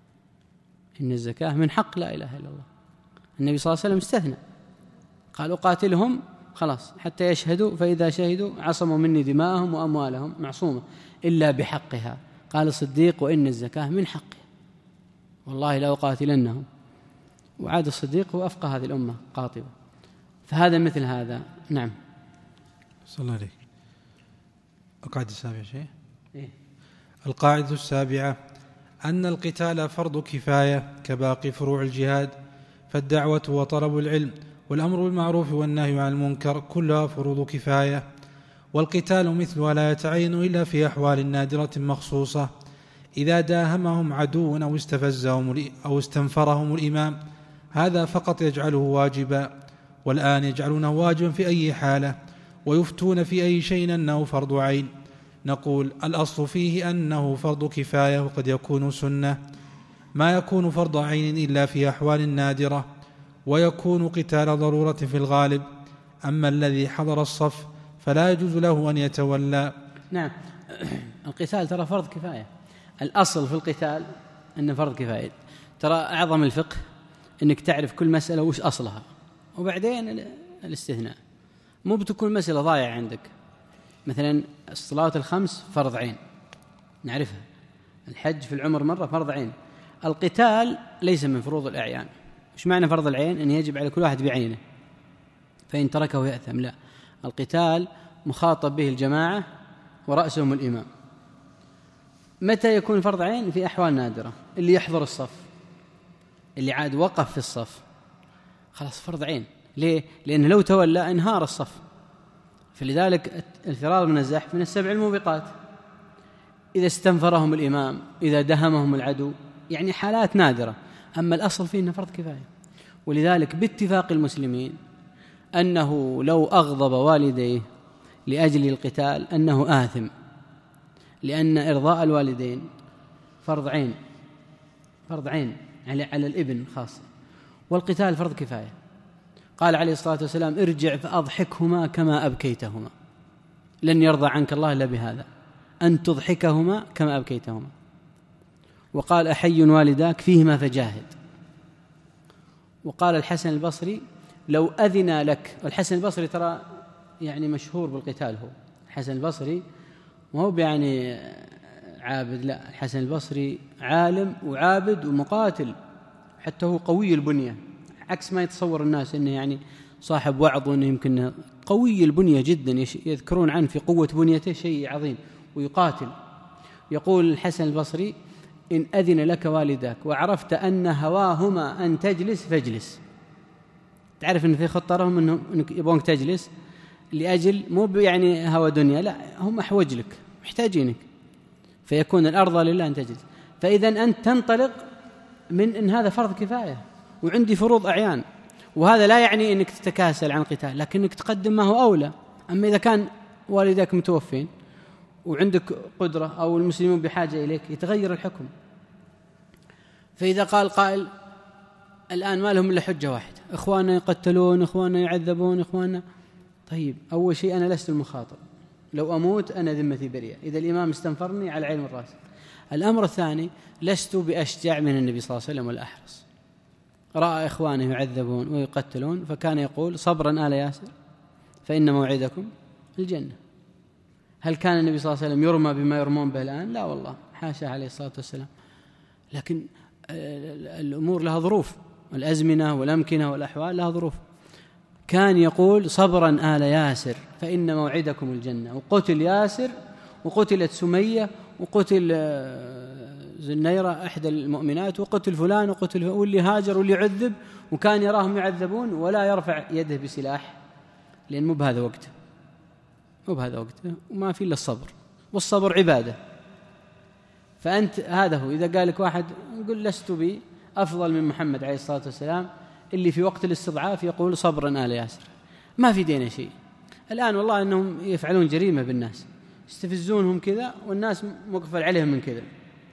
إن الزكاة من حق لا إله إلا الله. النبي صلى الله عليه وسلم استثنى، قال: أقاتلهم خلاص حتى يشهدوا، فإذا شهدوا عصموا مني دماءهم وأموالهم معصومة إلا بحقها. قال الصديق: وإن الزكاة من حقها، والله لا أقاتلنهم. وعاد الصديق هو أفقه هذه الأمة قاطبة. فهذا مثل هذا. نعم. صلى الله عليه. القاعدة السابعة شيء إيه؟ القاعدة السابعة أن القتال فرض كفاية كباقي فروع الجهاد، فالدعوة وطلب العلم والأمر بالمعروف والنهي عن المنكر كلها فروض كفاية، والقتال مثلها لا يتعين إلا في أحوال نادرة مخصوصة، إذا داهمهم عدو أو استفزهم أو استنفرهم الإمام، هذا فقط يجعله واجبا. والآن يجعلونه واجبا في أي حالة، ويفتون في أي شيء أنه فرض عين. نقول: الأصل فيه أنه فرض كفاية، وقد يكون سنة، ما يكون فرض عين إلا في أحوال نادرة، ويكون قتال ضرورة في الغالب. أما الذي حضر الصف فلا يجوز له أن يتولى. نعم. القتال ترى فرض كفاية. الأصل في القتال أنه فرض كفاية. ترى أعظم الفقه أنك تعرف كل مسألة وش أصلها، وبعدين الاستثناء. مو بتكون مسألة ضايعة عندك. مثلا الصلاة الخمس فرض عين نعرفها، الحج في العمر مرة فرض عين. القتال ليس من فروض الأعيان. إيش معنى فرض العين؟ أن يجب على كل واحد بعينه، فإن تركه يأثم. لا، القتال مخاطب به الجماعة ورأسهم الإمام. متى يكون فرض عين؟ في أحوال نادرة. اللي يحضر الصف، اللي عاد وقف في الصف، خلاص فرض عين. ليه؟ لأنه لو تولى انهار الصف. فلذلك الفرار من الزحف من السبع الموبقات. إذا استنفرهم الإمام، إذا دهمهم العدو، يعني حالات نادرة. أما الأصل فيه أنه فرض كفاية. ولذلك باتفاق المسلمين أنه لو أغضب والديه لأجل القتال أنه آثم، لأن إرضاء الوالدين فرض عين، فرض عين على الابن خاصة، والقتال فرض كفاية. قال عليه الصلاة والسلام: ارجع فأضحكهما كما أبكيتهما، لن يرضى عنك الله إلا بهذا، أن تضحكهما كما أبكيتهما. وقال: أحي والداك فيهما فجاهد. وقال الحسن البصري: لو أذن لك. والحسن البصري ترى يعني مشهور بالقتال، هو الحسن البصري ما هو يعني عابد، لا، الحسن البصري عالم وعابد ومقاتل، حتى هو قوي البنية، عكس ما يتصور الناس إنه يعني صاحب وعظ، وإنه يمكن قوي البنية جدا، يذكرون عنه في قوة بنيته شيء عظيم، ويقاتل. يقول الحسن البصري: إن أذن لك والداك وعرفت أن هواهما أن تجلس فاجلس. تعرف أن في خطة لهم أنك يبغونك تجلس لأجل مو يعني هوى دنيا، لا، هم أحوج لك، محتاجينك، فيكون الأرض لله أن تجلس. فإذا أنت تنطلق من أن هذا فرض كفاية وعندي فروض أعيان، وهذا لا يعني أنك تتكاسل عن القتال، لكنك تقدم ما هو أولى. أما إذا كان والداك متوفين وعندك قدرة أو المسلمون بحاجة إليك، يتغير الحكم. فإذا قال قائل: الآن ما لهم إلا حجة واحدة، إخواننا يقتلون، إخواننا يعذبون، إخواننا، طيب، أول شيء أنا لست المخاطب، لو أموت أنا ذمتي بريئة إذا الإمام استنفرني على علم الرأس. الأمر الثاني: لست بأشجع من النبي صلى الله عليه وسلم ولا أحرص. رأى إخوانه يعذبون ويقتلون فكان يقول: صبرا آل ياسر فإن موعدكم الجنة. هل كان النبي صلى الله عليه وسلم يرمى بما يرمون به الآن؟ لا والله، حاشا عليه الصلاة والسلام. لكن الأمور لها ظروف، الأزمنة والأمكنة والأحوال لها ظروف. كان يقول: صبرا آل ياسر فإن موعدكم الجنة. وقتل ياسر، وقتلت سمية، وقتل زنيرة إحدى المؤمنات، وقتل فلان وقتل فلان، واللي هاجر واللي عذب، وكان يراهم يعذبون ولا يرفع يده بسلاح، لأن مو بهذا وقته، مو بهذا وقته، وما في إلا الصبر، والصبر عبادة. فأنت هذا هو. إذا قال لك واحد يقول: لست بي أفضل من محمد عليه الصلاة والسلام، اللي في وقت الاستضعاف يقول: صبرا آل ياسر، ما في دينا شيء. الآن والله أنهم يفعلون جريمة بالناس، يستفزونهم كذا، والناس مقفل عليهم من كذا،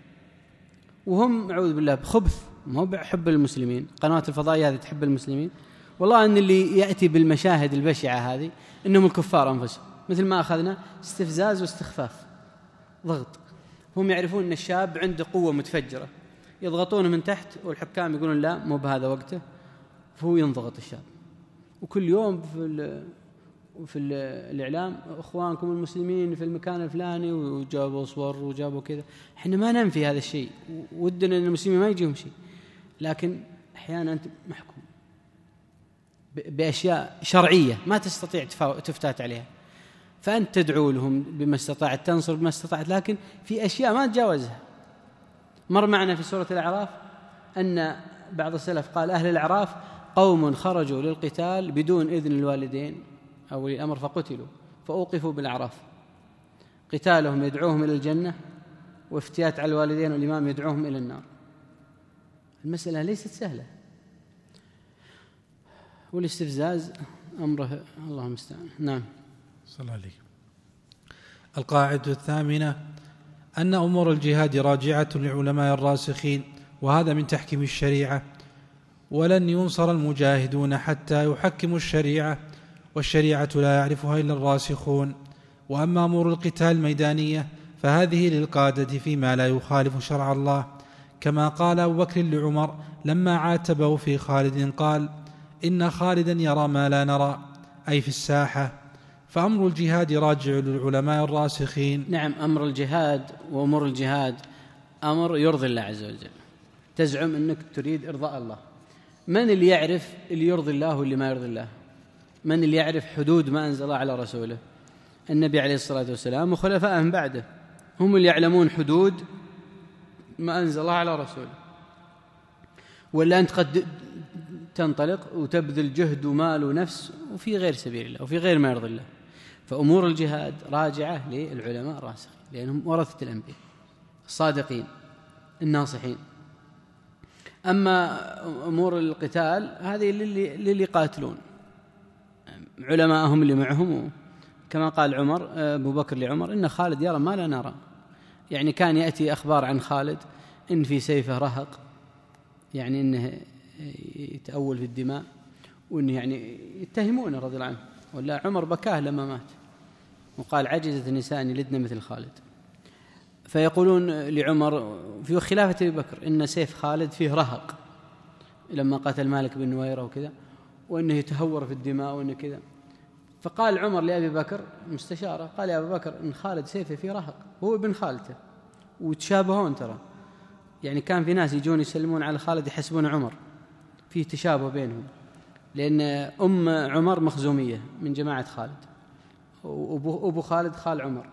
وهم أعوذ بالله بخبث، ما هو بحب المسلمين. قنوات الفضائية هذه تحب المسلمين. والله أن اللي يأتي بالمشاهد البشعة هذه إنهم الكفار أنفسهم، مثل ما أخذنا استفزاز واستخفاف، ضغط. هم يعرفون أن الشاب عنده قوة متفجرة، يضغطونه من تحت، والحكام يقولون: لا، مو بهذا وقته، فهو ينضغط الشاب. وكل يوم في وفي الإعلام: إخوانكم المسلمين في المكان الفلاني، وجابوا صور وجابوا كذا. إحنا ما ننفي هذا الشيء، ودنا أن المسلمين ما يجيهم شيء، لكن أحيانا أنت محكوم بأشياء شرعية ما تستطيع تفتات عليها، فأنت تدعو لهم بما استطعت، تنصر بما استطعت، لكن في أشياء ما تجاوزها. مر معنا في سورة الأعراف أن بعض السلف قال: أهل الأعراف قوم خرجوا للقتال بدون إذن الوالدين أو ولي الأمر فقتلوا، فأوقفوا بالأعراف، قتالهم يدعوهم إلى الجنة، وافتيات على الوالدين والإمام يدعوهم إلى النار. المسألة ليست سهلة، والاستفزاز أمره الله المستعان. نعم. صلى الله عليه. القاعدة الثامنة: أن أمور الجهاد راجعة لعلماء الراسخين، وهذا من تحكيم الشريعة، ولن ينصر المجاهدون حتى يحكموا الشريعة، والشريعة لا يعرفها إلا الراسخون. وأما أمور القتال الميدانية فهذه للقادة فيما لا يخالف شرع الله، كما قال أبو بكر لعمر لما عاتبه في خالد، قال: إن خالدا يرى ما لا نرى، أي في الساحة. فأمر الجهاد راجع للعلماء الراسخين. نعم، أمر الجهاد وأمور الجهاد أمر يرضي الله عز وجل. تزعم أنك تريد إرضاء الله. من اللي يعرف اللي يرضي الله واللي ما يرضي الله؟ من اللي يعرف حدود ما أنزل الله على رسوله؟ النبي عليه الصلاة والسلام وخلفائه من بعده، هم اللي يعلمون حدود ما أنزل الله على رسوله. ولا أنت قد تنطلق وتبذل جهد ومال ونفس وفي غير سبيل الله وفي غير ما يرضي الله. فأمور الجهاد راجعة للعلماء الراسخين، لأنهم ورثة الأنبياء الصادقين الناصحين. أما أمور القتال هذه للي, للي قاتلون، علماءهم اللي معهم كما قال عمر أبو بكر لعمر إن خالد يرى ما لا نرى. يعني كان يأتي أخبار عن خالد إن في سيفه رهق، يعني إنه يتأول في الدماء، وإنه يعني يتهمونه رضي الله عنه. ولا عمر بكاه لما مات وقال عجزت النساء أن يلدن مثل خالد. فيقولون لعمر في خلافة أبي بكر إن سيف خالد فيه رهق لما قتل مالك بن نويرة وكذا، وإنه يتهور في الدماء وإنه كذا. فقال عمر لأبي بكر مستشارة، قال يا أبي بكر إن خالد سيفه فيه رهق، هو ابن خالته وتشابهون ترى، يعني كان في ناس يجون يسلمون على خالد يحسبون عمر، فيه تشابه بينهم، لأن أم عمر مخزومية من جماعة خالد، وأبو خالد خال عمر.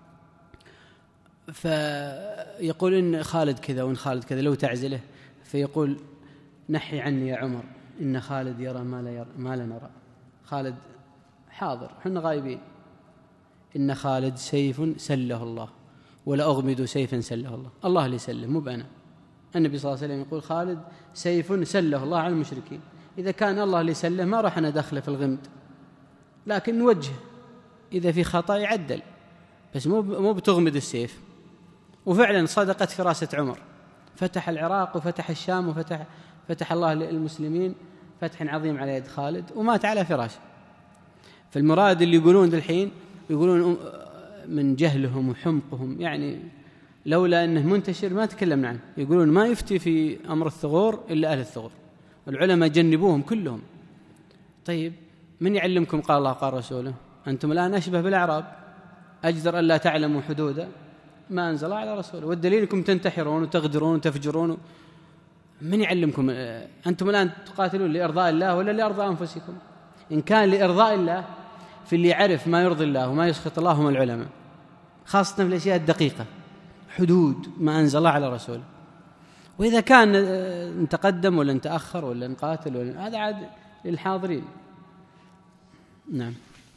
فيقول إن خالد كذا وإن خالد كذا لو تعزله، فيقول نحي عني يا عمر إن خالد يرى ما لا, يرى ما لا نرى. خالد حاضر، حنا غايبين. إن خالد سيف سله الله ولا أغمد سيفا سله الله. الله اللي سله مو بأنا. النبي صلى الله عليه وسلم يقول خالد سيف سله الله على المشركين. إذا كان الله اللي سله ما راح ندخله في الغمد، لكن نوجه إذا في خطأ يعدل، بس مو مو بتغمد السيف. وفعلا صدقت فراسة عمر، فتح العراق وفتح الشام وفتح فتح الله للمسلمين فتح عظيم على يد خالد، ومات على فراشه. فالمراد اللي يقولون الحين يقولون من جهلهم وحمقهم، يعني لولا أنه منتشر ما تكلمنا عنه. يقولون ما يفتي في أمر الثغور إلا أهل الثغور، والعلماء جنبوهم كلهم. طيب من يعلمكم قال الله قال رسوله؟ أنتم الآن أشبه بالأعراب، أجدر أن لا تعلموا حدود ما أنزل الله على رسوله، والدليل أنكم تنتحرون وتغدرون وتفجرون. من يعلمكم؟ أنتم الآن تقاتلون لإرضاء الله ولا لإرضاء أنفسكم؟ إن كان لإرضاء الله، في اللي يعرف ما يرضي الله وما يسخط الله هم العلماء، خاصة في الأشياء الدقيقة، حدود ما أنزل الله على رسوله. وإذا كان نتقدم ولا نتأخر ولا نقاتل ولا، هذا عاد للحاضرين. نعم.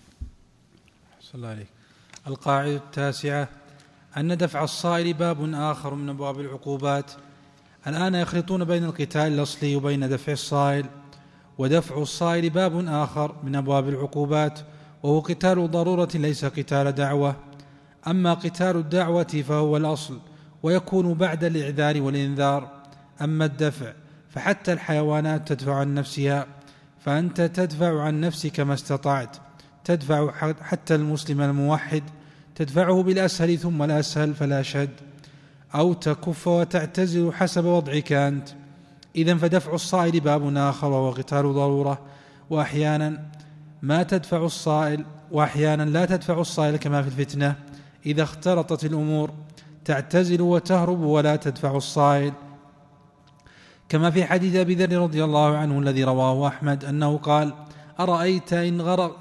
صلى الله عليك. القاعدة التاسعة أن دفع الصائل باب آخر من أبواب العقوبات. الآن يخلطون بين القتال الأصلي وبين دفع الصائل، ودفع الصائل باب آخر من أبواب العقوبات، وهو قتال ضرورة ليس قتال دعوة. أما قتال الدعوة فهو الأصل ويكون بعد الإعذار والإنذار. أما الدفع فحتى الحيوانات تدفع عن نفسها، فأنت تدفع عن نفسك ما استطعت، تدفع حتى المسلم الموحد تدفعه بالأسهل ثم الأسهل فلا شد، أو تكف وتعتزل حسب وضعك أنت. إذن فدفع الصائل باب آخر وهو قتال ضرورة. وأحيانا ما تدفع الصائل وأحيانا لا تدفع الصائل، كما في الفتنة إذا اختلطت الأمور تعتزل وتهرب ولا تدفع الصائل، كما في حديث أبي ذر رضي الله عنه الذي رواه أحمد أنه قال أرأيت إن غرق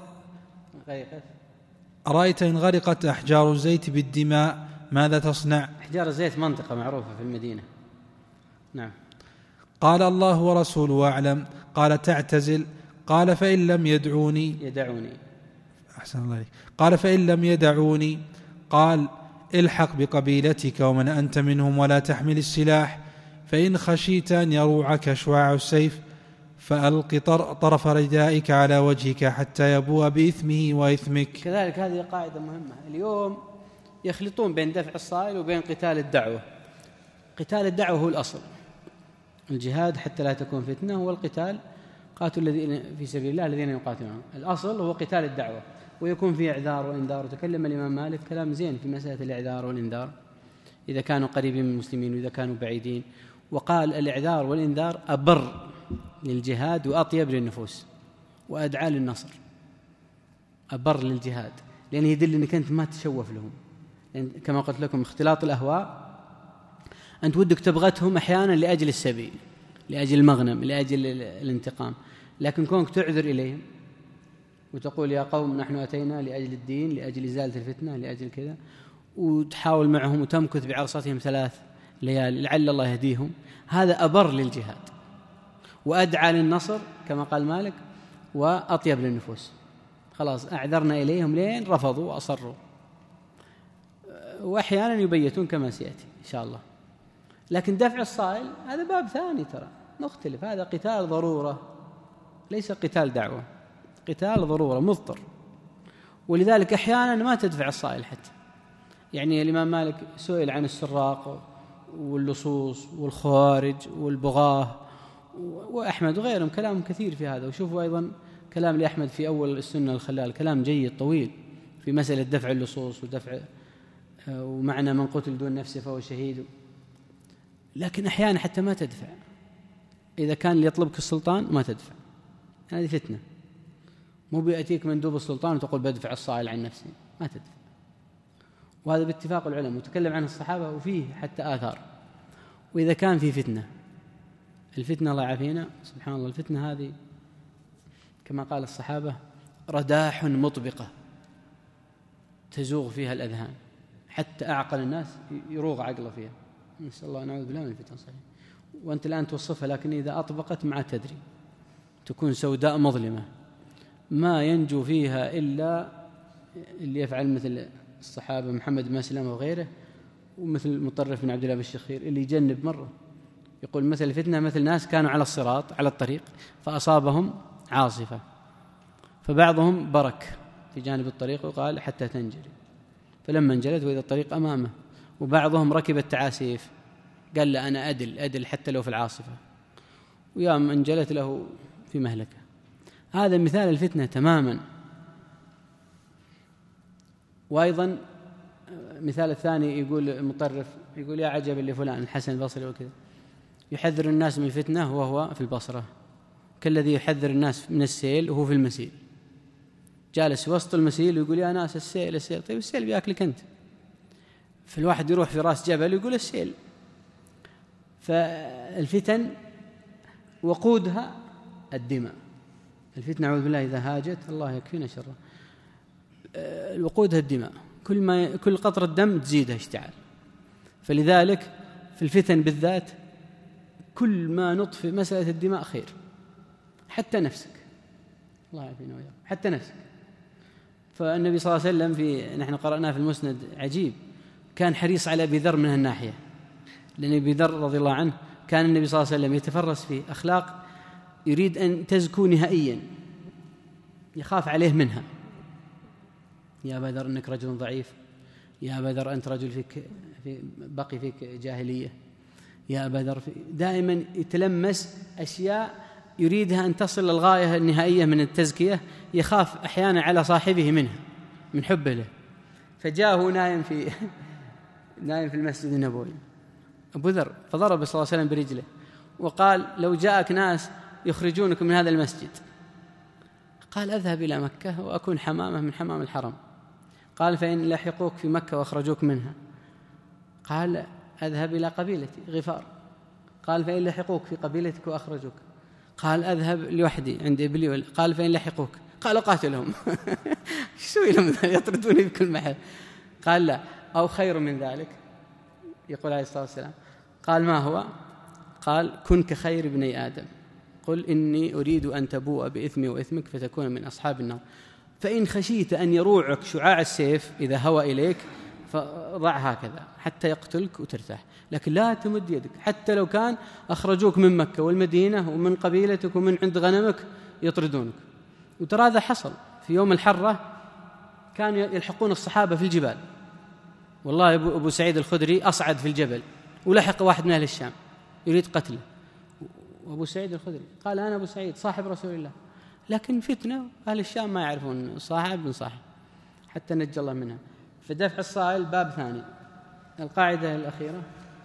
أرأيت إن غرقت أحجار الزيت بالدماء ماذا تصنع؟ أحجار الزيت منطقة معروفة في المدينة. نعم. قال الله ورسوله أعلم. قال تعتزل. قال فإن لم يدعوني يدعوني أحسن الله عليك. قال فإن لم يدعوني قال الحق بقبيلتك ومن أنت منهم ولا تحمل السلاح، فإن خشيت أن يروعك شعاع السيف فألق طرف ردائك على وجهك حتى يبوء بإثمه وإثمك. كذلك هذه قاعدة مهمة. اليوم يخلطون بين دفع الصائل وبين قتال الدعوة. قتال الدعوة هو الأصل، الجهاد حتى لا تكون فتنة، والقتال قاتل الذين في سبيل الله الذين يقاتلون. الأصل هو قتال الدعوة، ويكون فيه إعذار وإنذار. وتكلم الإمام مالك كلام زين في مسألة الإعذار والإنذار، إذا كانوا قريبين من المسلمين وإذا كانوا بعيدين. وقال الإعذار والإنذار أبر للجهاد وأطيب للنفوس وأدعى للنصر. أبر للجهاد لأنه يدل أنك أنت ما تشوف لهم، لأن كما قلت لكم اختلاط الأهواء، أنت ودك تبغتهم أحيانا لأجل السبيل، لأجل المغنم، لأجل الانتقام، لكن كونك تعذر إليهم وتقول يا قوم نحن أتينا لأجل الدين، لأجل إزالة الفتنة، لأجل كذا، وتحاول معهم وتمكث بعرصتهم ثلاث ليالي لعل الله يهديهم، هذا أبر للجهاد وأدعى للنصر كما قال مالك، وأطيب للنفوس. خلاص أعذرنا إليهم لين رفضوا وأصروا، وأحيانا يبيتون كما سيأتي إن شاء الله. لكن دفع الصائل هذا باب ثاني، ترى مختلف. هذا قتال ضرورة ليس قتال دعوة، قتال ضرورة مضطر. ولذلك أحيانا ما تدفع الصائل حتى. يعني الإمام مالك سئل عن السراق واللصوص والخوارج والبغاة، وأحمد وغيرهم كلام كثير في هذا. وشوفوا أيضا كلام لأحمد في أول السنة الخلال، كلام جيد طويل في مسألة دفع اللصوص ودفع ومعنى من قتل دون نفسه فهو شهيد. لكن أحيانا حتى ما تدفع، إذا كان اللي يطلبك السلطان ما تدفع، هذه فتنة. مو بيأتيك مندوب السلطان وتقول بدفع الصائل عن نفسي، ما تدفع. وهذا باتفاق العلماء، وتكلم عن الصحابة وفيه حتى آثار. وإذا كان في فتنة، الفتنة الله يعافينا سبحان الله، الفتنة هذه كما قال الصحابة رداح مطبقة تزوغ فيها الأذهان، حتى أعقل الناس يروغ عقله فيها، نسأل الله نعوذ بالله من الفتن. صحيح. وأنت الآن توصفها، لكن إذا أطبقت مع تدري تكون سوداء مظلمة ما ينجو فيها إلا اللي يفعل مثل الصحابة محمد بن مسلمة وغيره، ومثل مطرف بن عبد الله بالشخير اللي يجنب مرة. يقول مثل الفتنة مثل ناس كانوا على الصراط على الطريق فأصابهم عاصفة، فبعضهم برك في جانب الطريق وقال حتى تنجلي، فلما انجلت وإذا الطريق أمامه. وبعضهم ركب التعاسيف قال لا أنا أدل أدل حتى لو في العاصفة، ويوم انجلت له في مهلكة. هذا مثال الفتنة تماما. وأيضا مثال الثاني يقول المطرف، يقول يا عجبا لفلان الحسن البصري وكذا، يحذر الناس من الفتنة وهو في البصرة، كالذي يحذر الناس من السيل وهو في المسيل، جالس وسط المسيل ويقول يا ناس السيل السيل. طيب السيل بيأكلك أنت. فالواحد يروح في راس جبل ويقول السيل. فالفتن وقودها الدماء. الفتنة أعوذ بالله إذا هاجت الله يكفينا شره، وقودها الدماء، كل ما كل قطرة دم تزيدها اشتعال. فلذلك في الفتن بالذات كل ما نطفئ مسألة الدماء خير، حتى نفسك، الله يعافينا وياك، حتى نفسك. فالنبي صلى الله عليه وسلم في نحن قرأناه في المسند عجيب، كان حريص على أبي ذر من الناحية، لأن أبي ذر رضي الله عنه كان النبي صلى الله عليه وسلم يتفرس في أخلاق يريد أن تزكو نهائيا، يخاف عليه منها. يا أبا ذر إنك رجل ضعيف، يا أبا ذر أنت رجل فيك في بقي فيك جاهلية، يا أبا ذر. دائما يتلمس أشياء يريدها أن تصل للغاية النهائية من التزكية، يخاف أحيانا على صاحبه منها من حبه له. فجاءه نايم في نايم في المسجد النبوي أبو ذر، فضرب صلى الله عليه وسلم برجله وقال لو جاءك ناس يخرجونك من هذا المسجد، قال أذهب إلى مكة وأكون حمامة من حمام الحرم. قال فإن لحقوك في مكة وأخرجوك منها، قال أذهب إلى قبيلتي غفار. قال فإن لحقوك في قبيلتك وأخرجوك، قال أذهب لوحدي عند إبلي. قال فإن لحقوك، قال قاتلهم. شو لهم يطردوني بكل محل؟ قال لا، أو خير من ذلك، يقول عليه الصلاة والسلام. قال ما هو؟ قال كن كخير ابني آدم، قل إني أريد أن تبوء بإثمي وإثمك فتكون من أصحاب النار، فإن خشيت أن يروعك شعاع السيف إذا هوى إليك فضع هكذا حتى يقتلك وترتاح، لكن لا تمد يدك حتى لو كان أخرجوك من مكة والمدينة ومن قبيلتك ومن عند غنمك يطردونك. وترى هذا حصل في يوم الحرة، كانوا يلحقون الصحابة في الجبال. والله أبو سعيد الخدري أصعد في الجبل ولحق واحد من أهل الشام يريد قتله، وأبو سعيد الخدري قال أنا أبو سعيد صاحب رسول الله، لكن فتنة أهل الشام ما يعرفون صاحب من صاحب، حتى نجى الله منها. فدفع الصائل باب ثاني. القاعدة الأخيرة،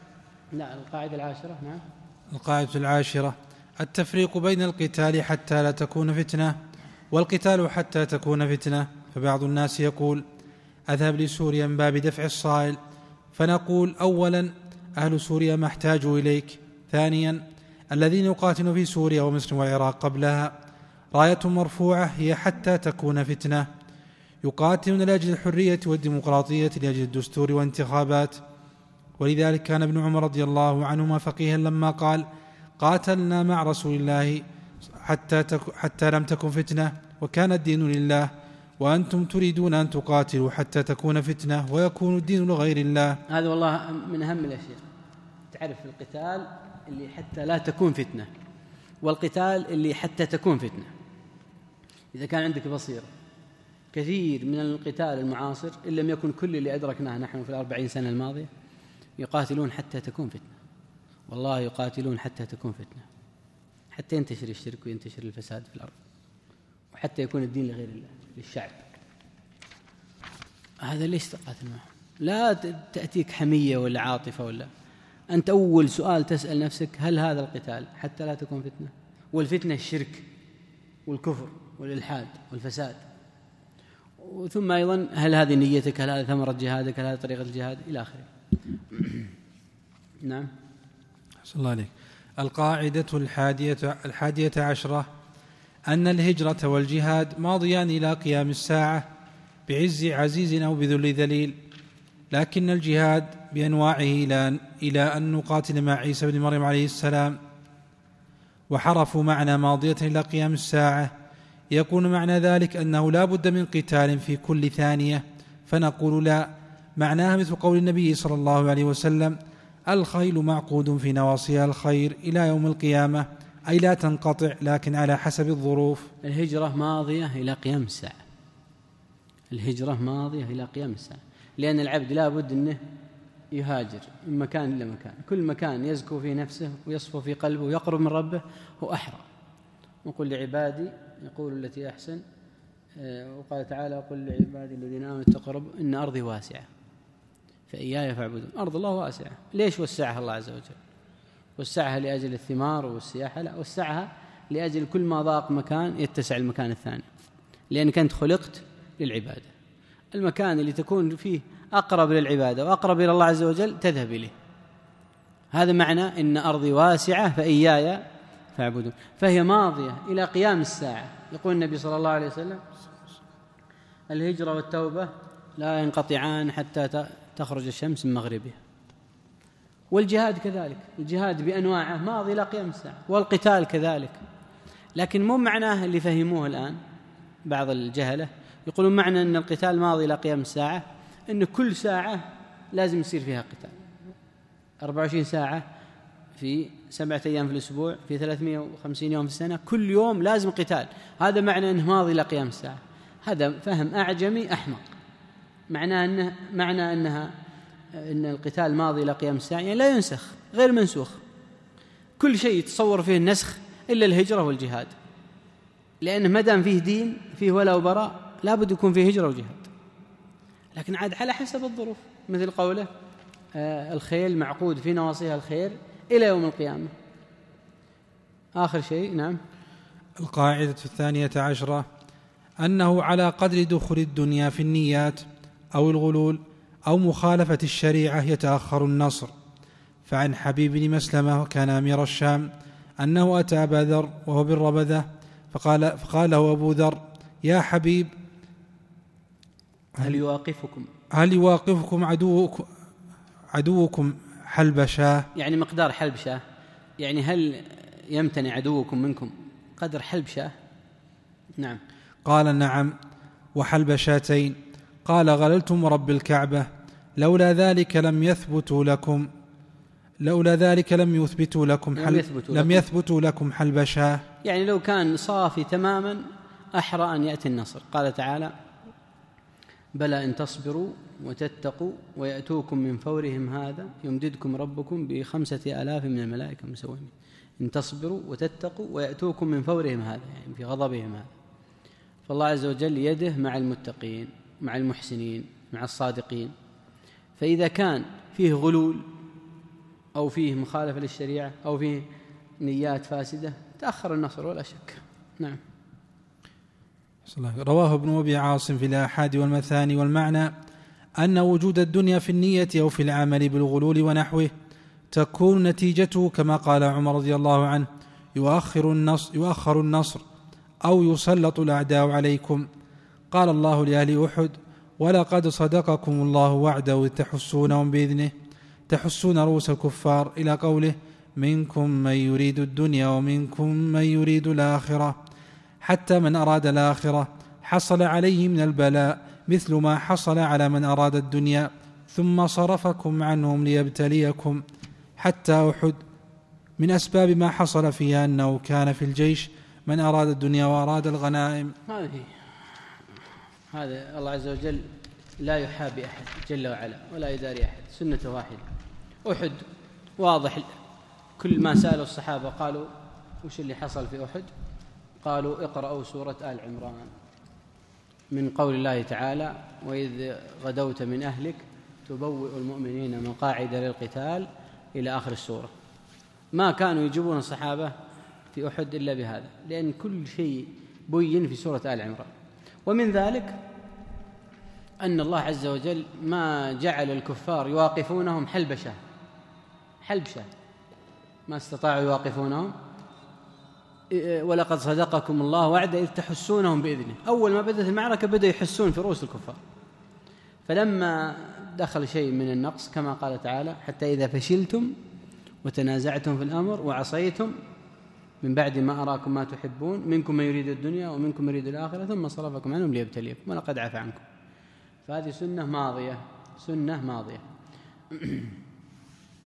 لا القاعدة العاشرة. نعم القاعدة العاشرة التفريق بين القتال حتى لا تكون فتنة والقتال حتى تكون فتنة. فبعض الناس يقول أذهب لسوريا من باب دفع الصائل، فنقول أولا أهل سوريا ما احتاجوا إليك، ثانيا الذين يقاتلون في سوريا ومصر والعراق قبلها راية مرفوعة هي حتى تكون فتنة، يقاتلون لأجل الحرية والديمقراطية لأجل الدستور والانتخابات. ولذلك كان ابن عمر رضي الله عنهما فقيها لما قال قاتلنا مع رسول الله حتى, تك حتى لم تكن فتنة وكان الدين لله، وأنتم تريدون أن تقاتلوا حتى تكون فتنة ويكون الدين لغير الله. هذا والله من أهم الأشياء، تعرف القتال اللي حتى لا تكون فتنة، والقتال اللي حتى تكون فتنة. إذا كان عندك بصيرة كثير من القتال المعاصر إن لم يكن كل اللي أدركناه نحن في الأربعين سنة الماضية يقاتلون حتى تكون فتنة، والله يقاتلون حتى تكون فتنة، حتى ينتشر الشرك وينتشر الفساد في الأرض، وحتى يكون الدين لغير الله للشعب. هذا ليش تقاتل معه؟ لا تأتيك حمية ولا عاطفة ولا، أنت أول سؤال تسأل نفسك هل هذا القتال حتى لا تكون فتنة؟ والفتنة الشرك والكفر والإلحاد والفساد. وثم أيضا هل هذه نيتك؟ هل هذه ثمرة جهادك؟ هل هذه طريقة الجهاد؟ إلى آخره. نعم. أحسن الله عليك. القاعدة الحادية, الحادية عشرة أن الهجرة والجهاد ماضيان إلى قيام الساعة بعز عزيز أو بذل ذليل، لكن الجهاد بأنواعه إلى أن نقاتل مع عيسى بن مريم عليه السلام، وحرفوا معنى ماضية إلى قيام الساعة، يكون معنى ذلك أنه لا بد من قتال في كل ثانية، فنقول لا، معناها مثل قول النبي صلى الله عليه وسلم: الخيل معقود في نواصيها الخير إلى يوم القيامة، أي لا تنقطع لكن على حسب الظروف. الهجرة ماضية إلى قيام الساعة، الهجرة ماضية إلى قيام الساعة، لأن العبد لا بد أنه يهاجر من مكان إلى مكان، كل مكان يزكو في نفسه ويصفو في قلبه ويقرب من ربه هو أحرى. وقل لعبادي يقول التي أحسن، وقال تعالى: قل لعبادي الذين آمنوا اتقوا ربهم إن أرضي واسعة فإياي فاعبدون. أرض الله واسعة، ليش وسعها الله عز وجل؟ وسعها لأجل الثمار والسياحة؟ لا، وسعها لأجل كل ما ضاق مكان يتسع المكان الثاني، لأنك أنت خلقت للعبادة. المكان اللي تكون فيه أقرب للعبادة وأقرب إلى الله عز وجل تذهب إليه. هذا معنى إن أرضي واسعة فإياي فاعبدون، فهي ماضية إلى قيام الساعة. يقول النبي صلى الله عليه وسلم: الهجرة والتوبة لا ينقطعان حتى تخرج الشمس من مغربها. والجهاد كذلك، الجهاد بأنواعه ماضي إلى قيام الساعة، والقتال كذلك. لكن مو معناه اللي فهموه الآن بعض الجهلة، يقولون معنى أن القتال ماضي إلى قيام الساعة أن كل ساعة لازم يصير فيها قتال، أربعة وعشرين ساعة في سبعة أيام في الأسبوع في ثلاثمائة وخمسين يوم في السنة، كل يوم لازم قتال. هذا معنى أنه ماضي إلى قيام الساعة. هذا فهم أعجمي أحمق. معنى أنه معنى أنها أن القتال ماضي إلى قيام الساعة يعني لا ينسخ، غير منسوخ. كل شيء يتصور فيه النسخ إلا الهجرة والجهاد، لأنه ما دام فيه دين فيه ولا وبراء لا بد يكون فيه هجرة وجهاد، لكن عاد على حسب الظروف، مثل قوله: آه الخيل معقود في نواصيها الخير إلى يوم القيامة. آخر شيء. نعم. القاعدة الثانية عشرة أنه على قدر دخول الدنيا في النيات أو الغلول أو مخالفة الشريعة يتأخر النصر. فعن حبيب بن مسلمة كان أمير الشام أنه أتى أبا ذر وهو بالربذة فقال, فقال له أبو ذر: يا حبيب، هل يواقفكم هل يواقفكم عدوكم, عدوكم حلب شاه؟ يعني مقدار حلب شاه، يعني هل يمتنع عدوكم منكم قدر حلب شاه؟ نعم. قال: نعم، وحلب شاتين. قال: غللتم رب الكعبة، لولا ذلك لم يثبتوا لكم لولا ذلك لم يثبتوا لكم لم حلب, يثبتوا لم لكم. يثبتوا لكم حلب شاه. يعني لو كان صافي تماما أحرى أن يأتي النصر. قال تعالى: بلى إن تصبروا وتتقوا ويأتوكم من فورهم هذا يمددكم ربكم بخمسة آلاف من الملائكة مسومين. إن تصبروا وتتقوا ويأتوكم من فورهم هذا، يعني في غضبهم هذا. فالله عز وجل يده مع المتقين، مع المحسنين، مع الصادقين. فإذا كان فيه غلول أو فيه مخالفة للشريعة أو فيه نيات فاسدة تأخر النصر ولا شك. نعم. رواه ابن أبي عاصم في الآحاد والمثاني، والمعنى أن وجود الدنيا في النية أو في العمل بالغلول ونحوه تكون نتيجته كما قال عمر رضي الله عنه: يؤخر النصر, يؤخر النصر أو يسلط الأعداء عليكم. قال الله لأهل أحد: ولقد صدقكم الله وعده إذ تحسونهم بإذنه تحسون رؤوس الكفار، إلى قوله: منكم من يريد الدنيا ومنكم من يريد الآخرة، حتى من أراد الآخرة حصل عليه من البلاء مثل ما حصل على من أراد الدنيا، ثم صرفكم عنهم ليبتليكم. حتى أحد من أسباب ما حصل فيها أنه كان في الجيش من أراد الدنيا وأراد الغنائم. هذه هذا الله عز وجل لا يحابي أحد جل وعلا ولا يداري أحد، سنة واحدة. أحد واضح، كل ما سألوا الصحابة قالوا وش اللي حصل في أحد؟ قالوا اقرأوا سورة آل عمران، من قول الله تعالى وإذ غدوت من أهلك تبوئ المؤمنين مقاعد للقتال إلى آخر السورة. ما كانوا يجيبون الصحابة في أحد إلا بهذا، لأن كل شيء بين في سورة آل عمران. ومن ذلك أن الله عز وجل ما جعل الكفار يواقفونهم حلبشة حلبشة ما استطاعوا يواقفونهم. ولقد صدقكم الله وعده إذ تحسونهم بإذنه. أول ما بدأت المعركة بدأ يحسون في رؤوس الكفار، فلما دخل شيء من النقص كما قال تعالى حتى إذا فشلتم وتنازعتم في الأمر وعصيتم من بعد ما أراكم ما تحبون منكم من يريد الدنيا ومنكم من يريد الآخرة ثم صرفكم عنهم ليبتليكم ولقد عفا عنكم. فهذه سنة ماضية، سنة ماضية.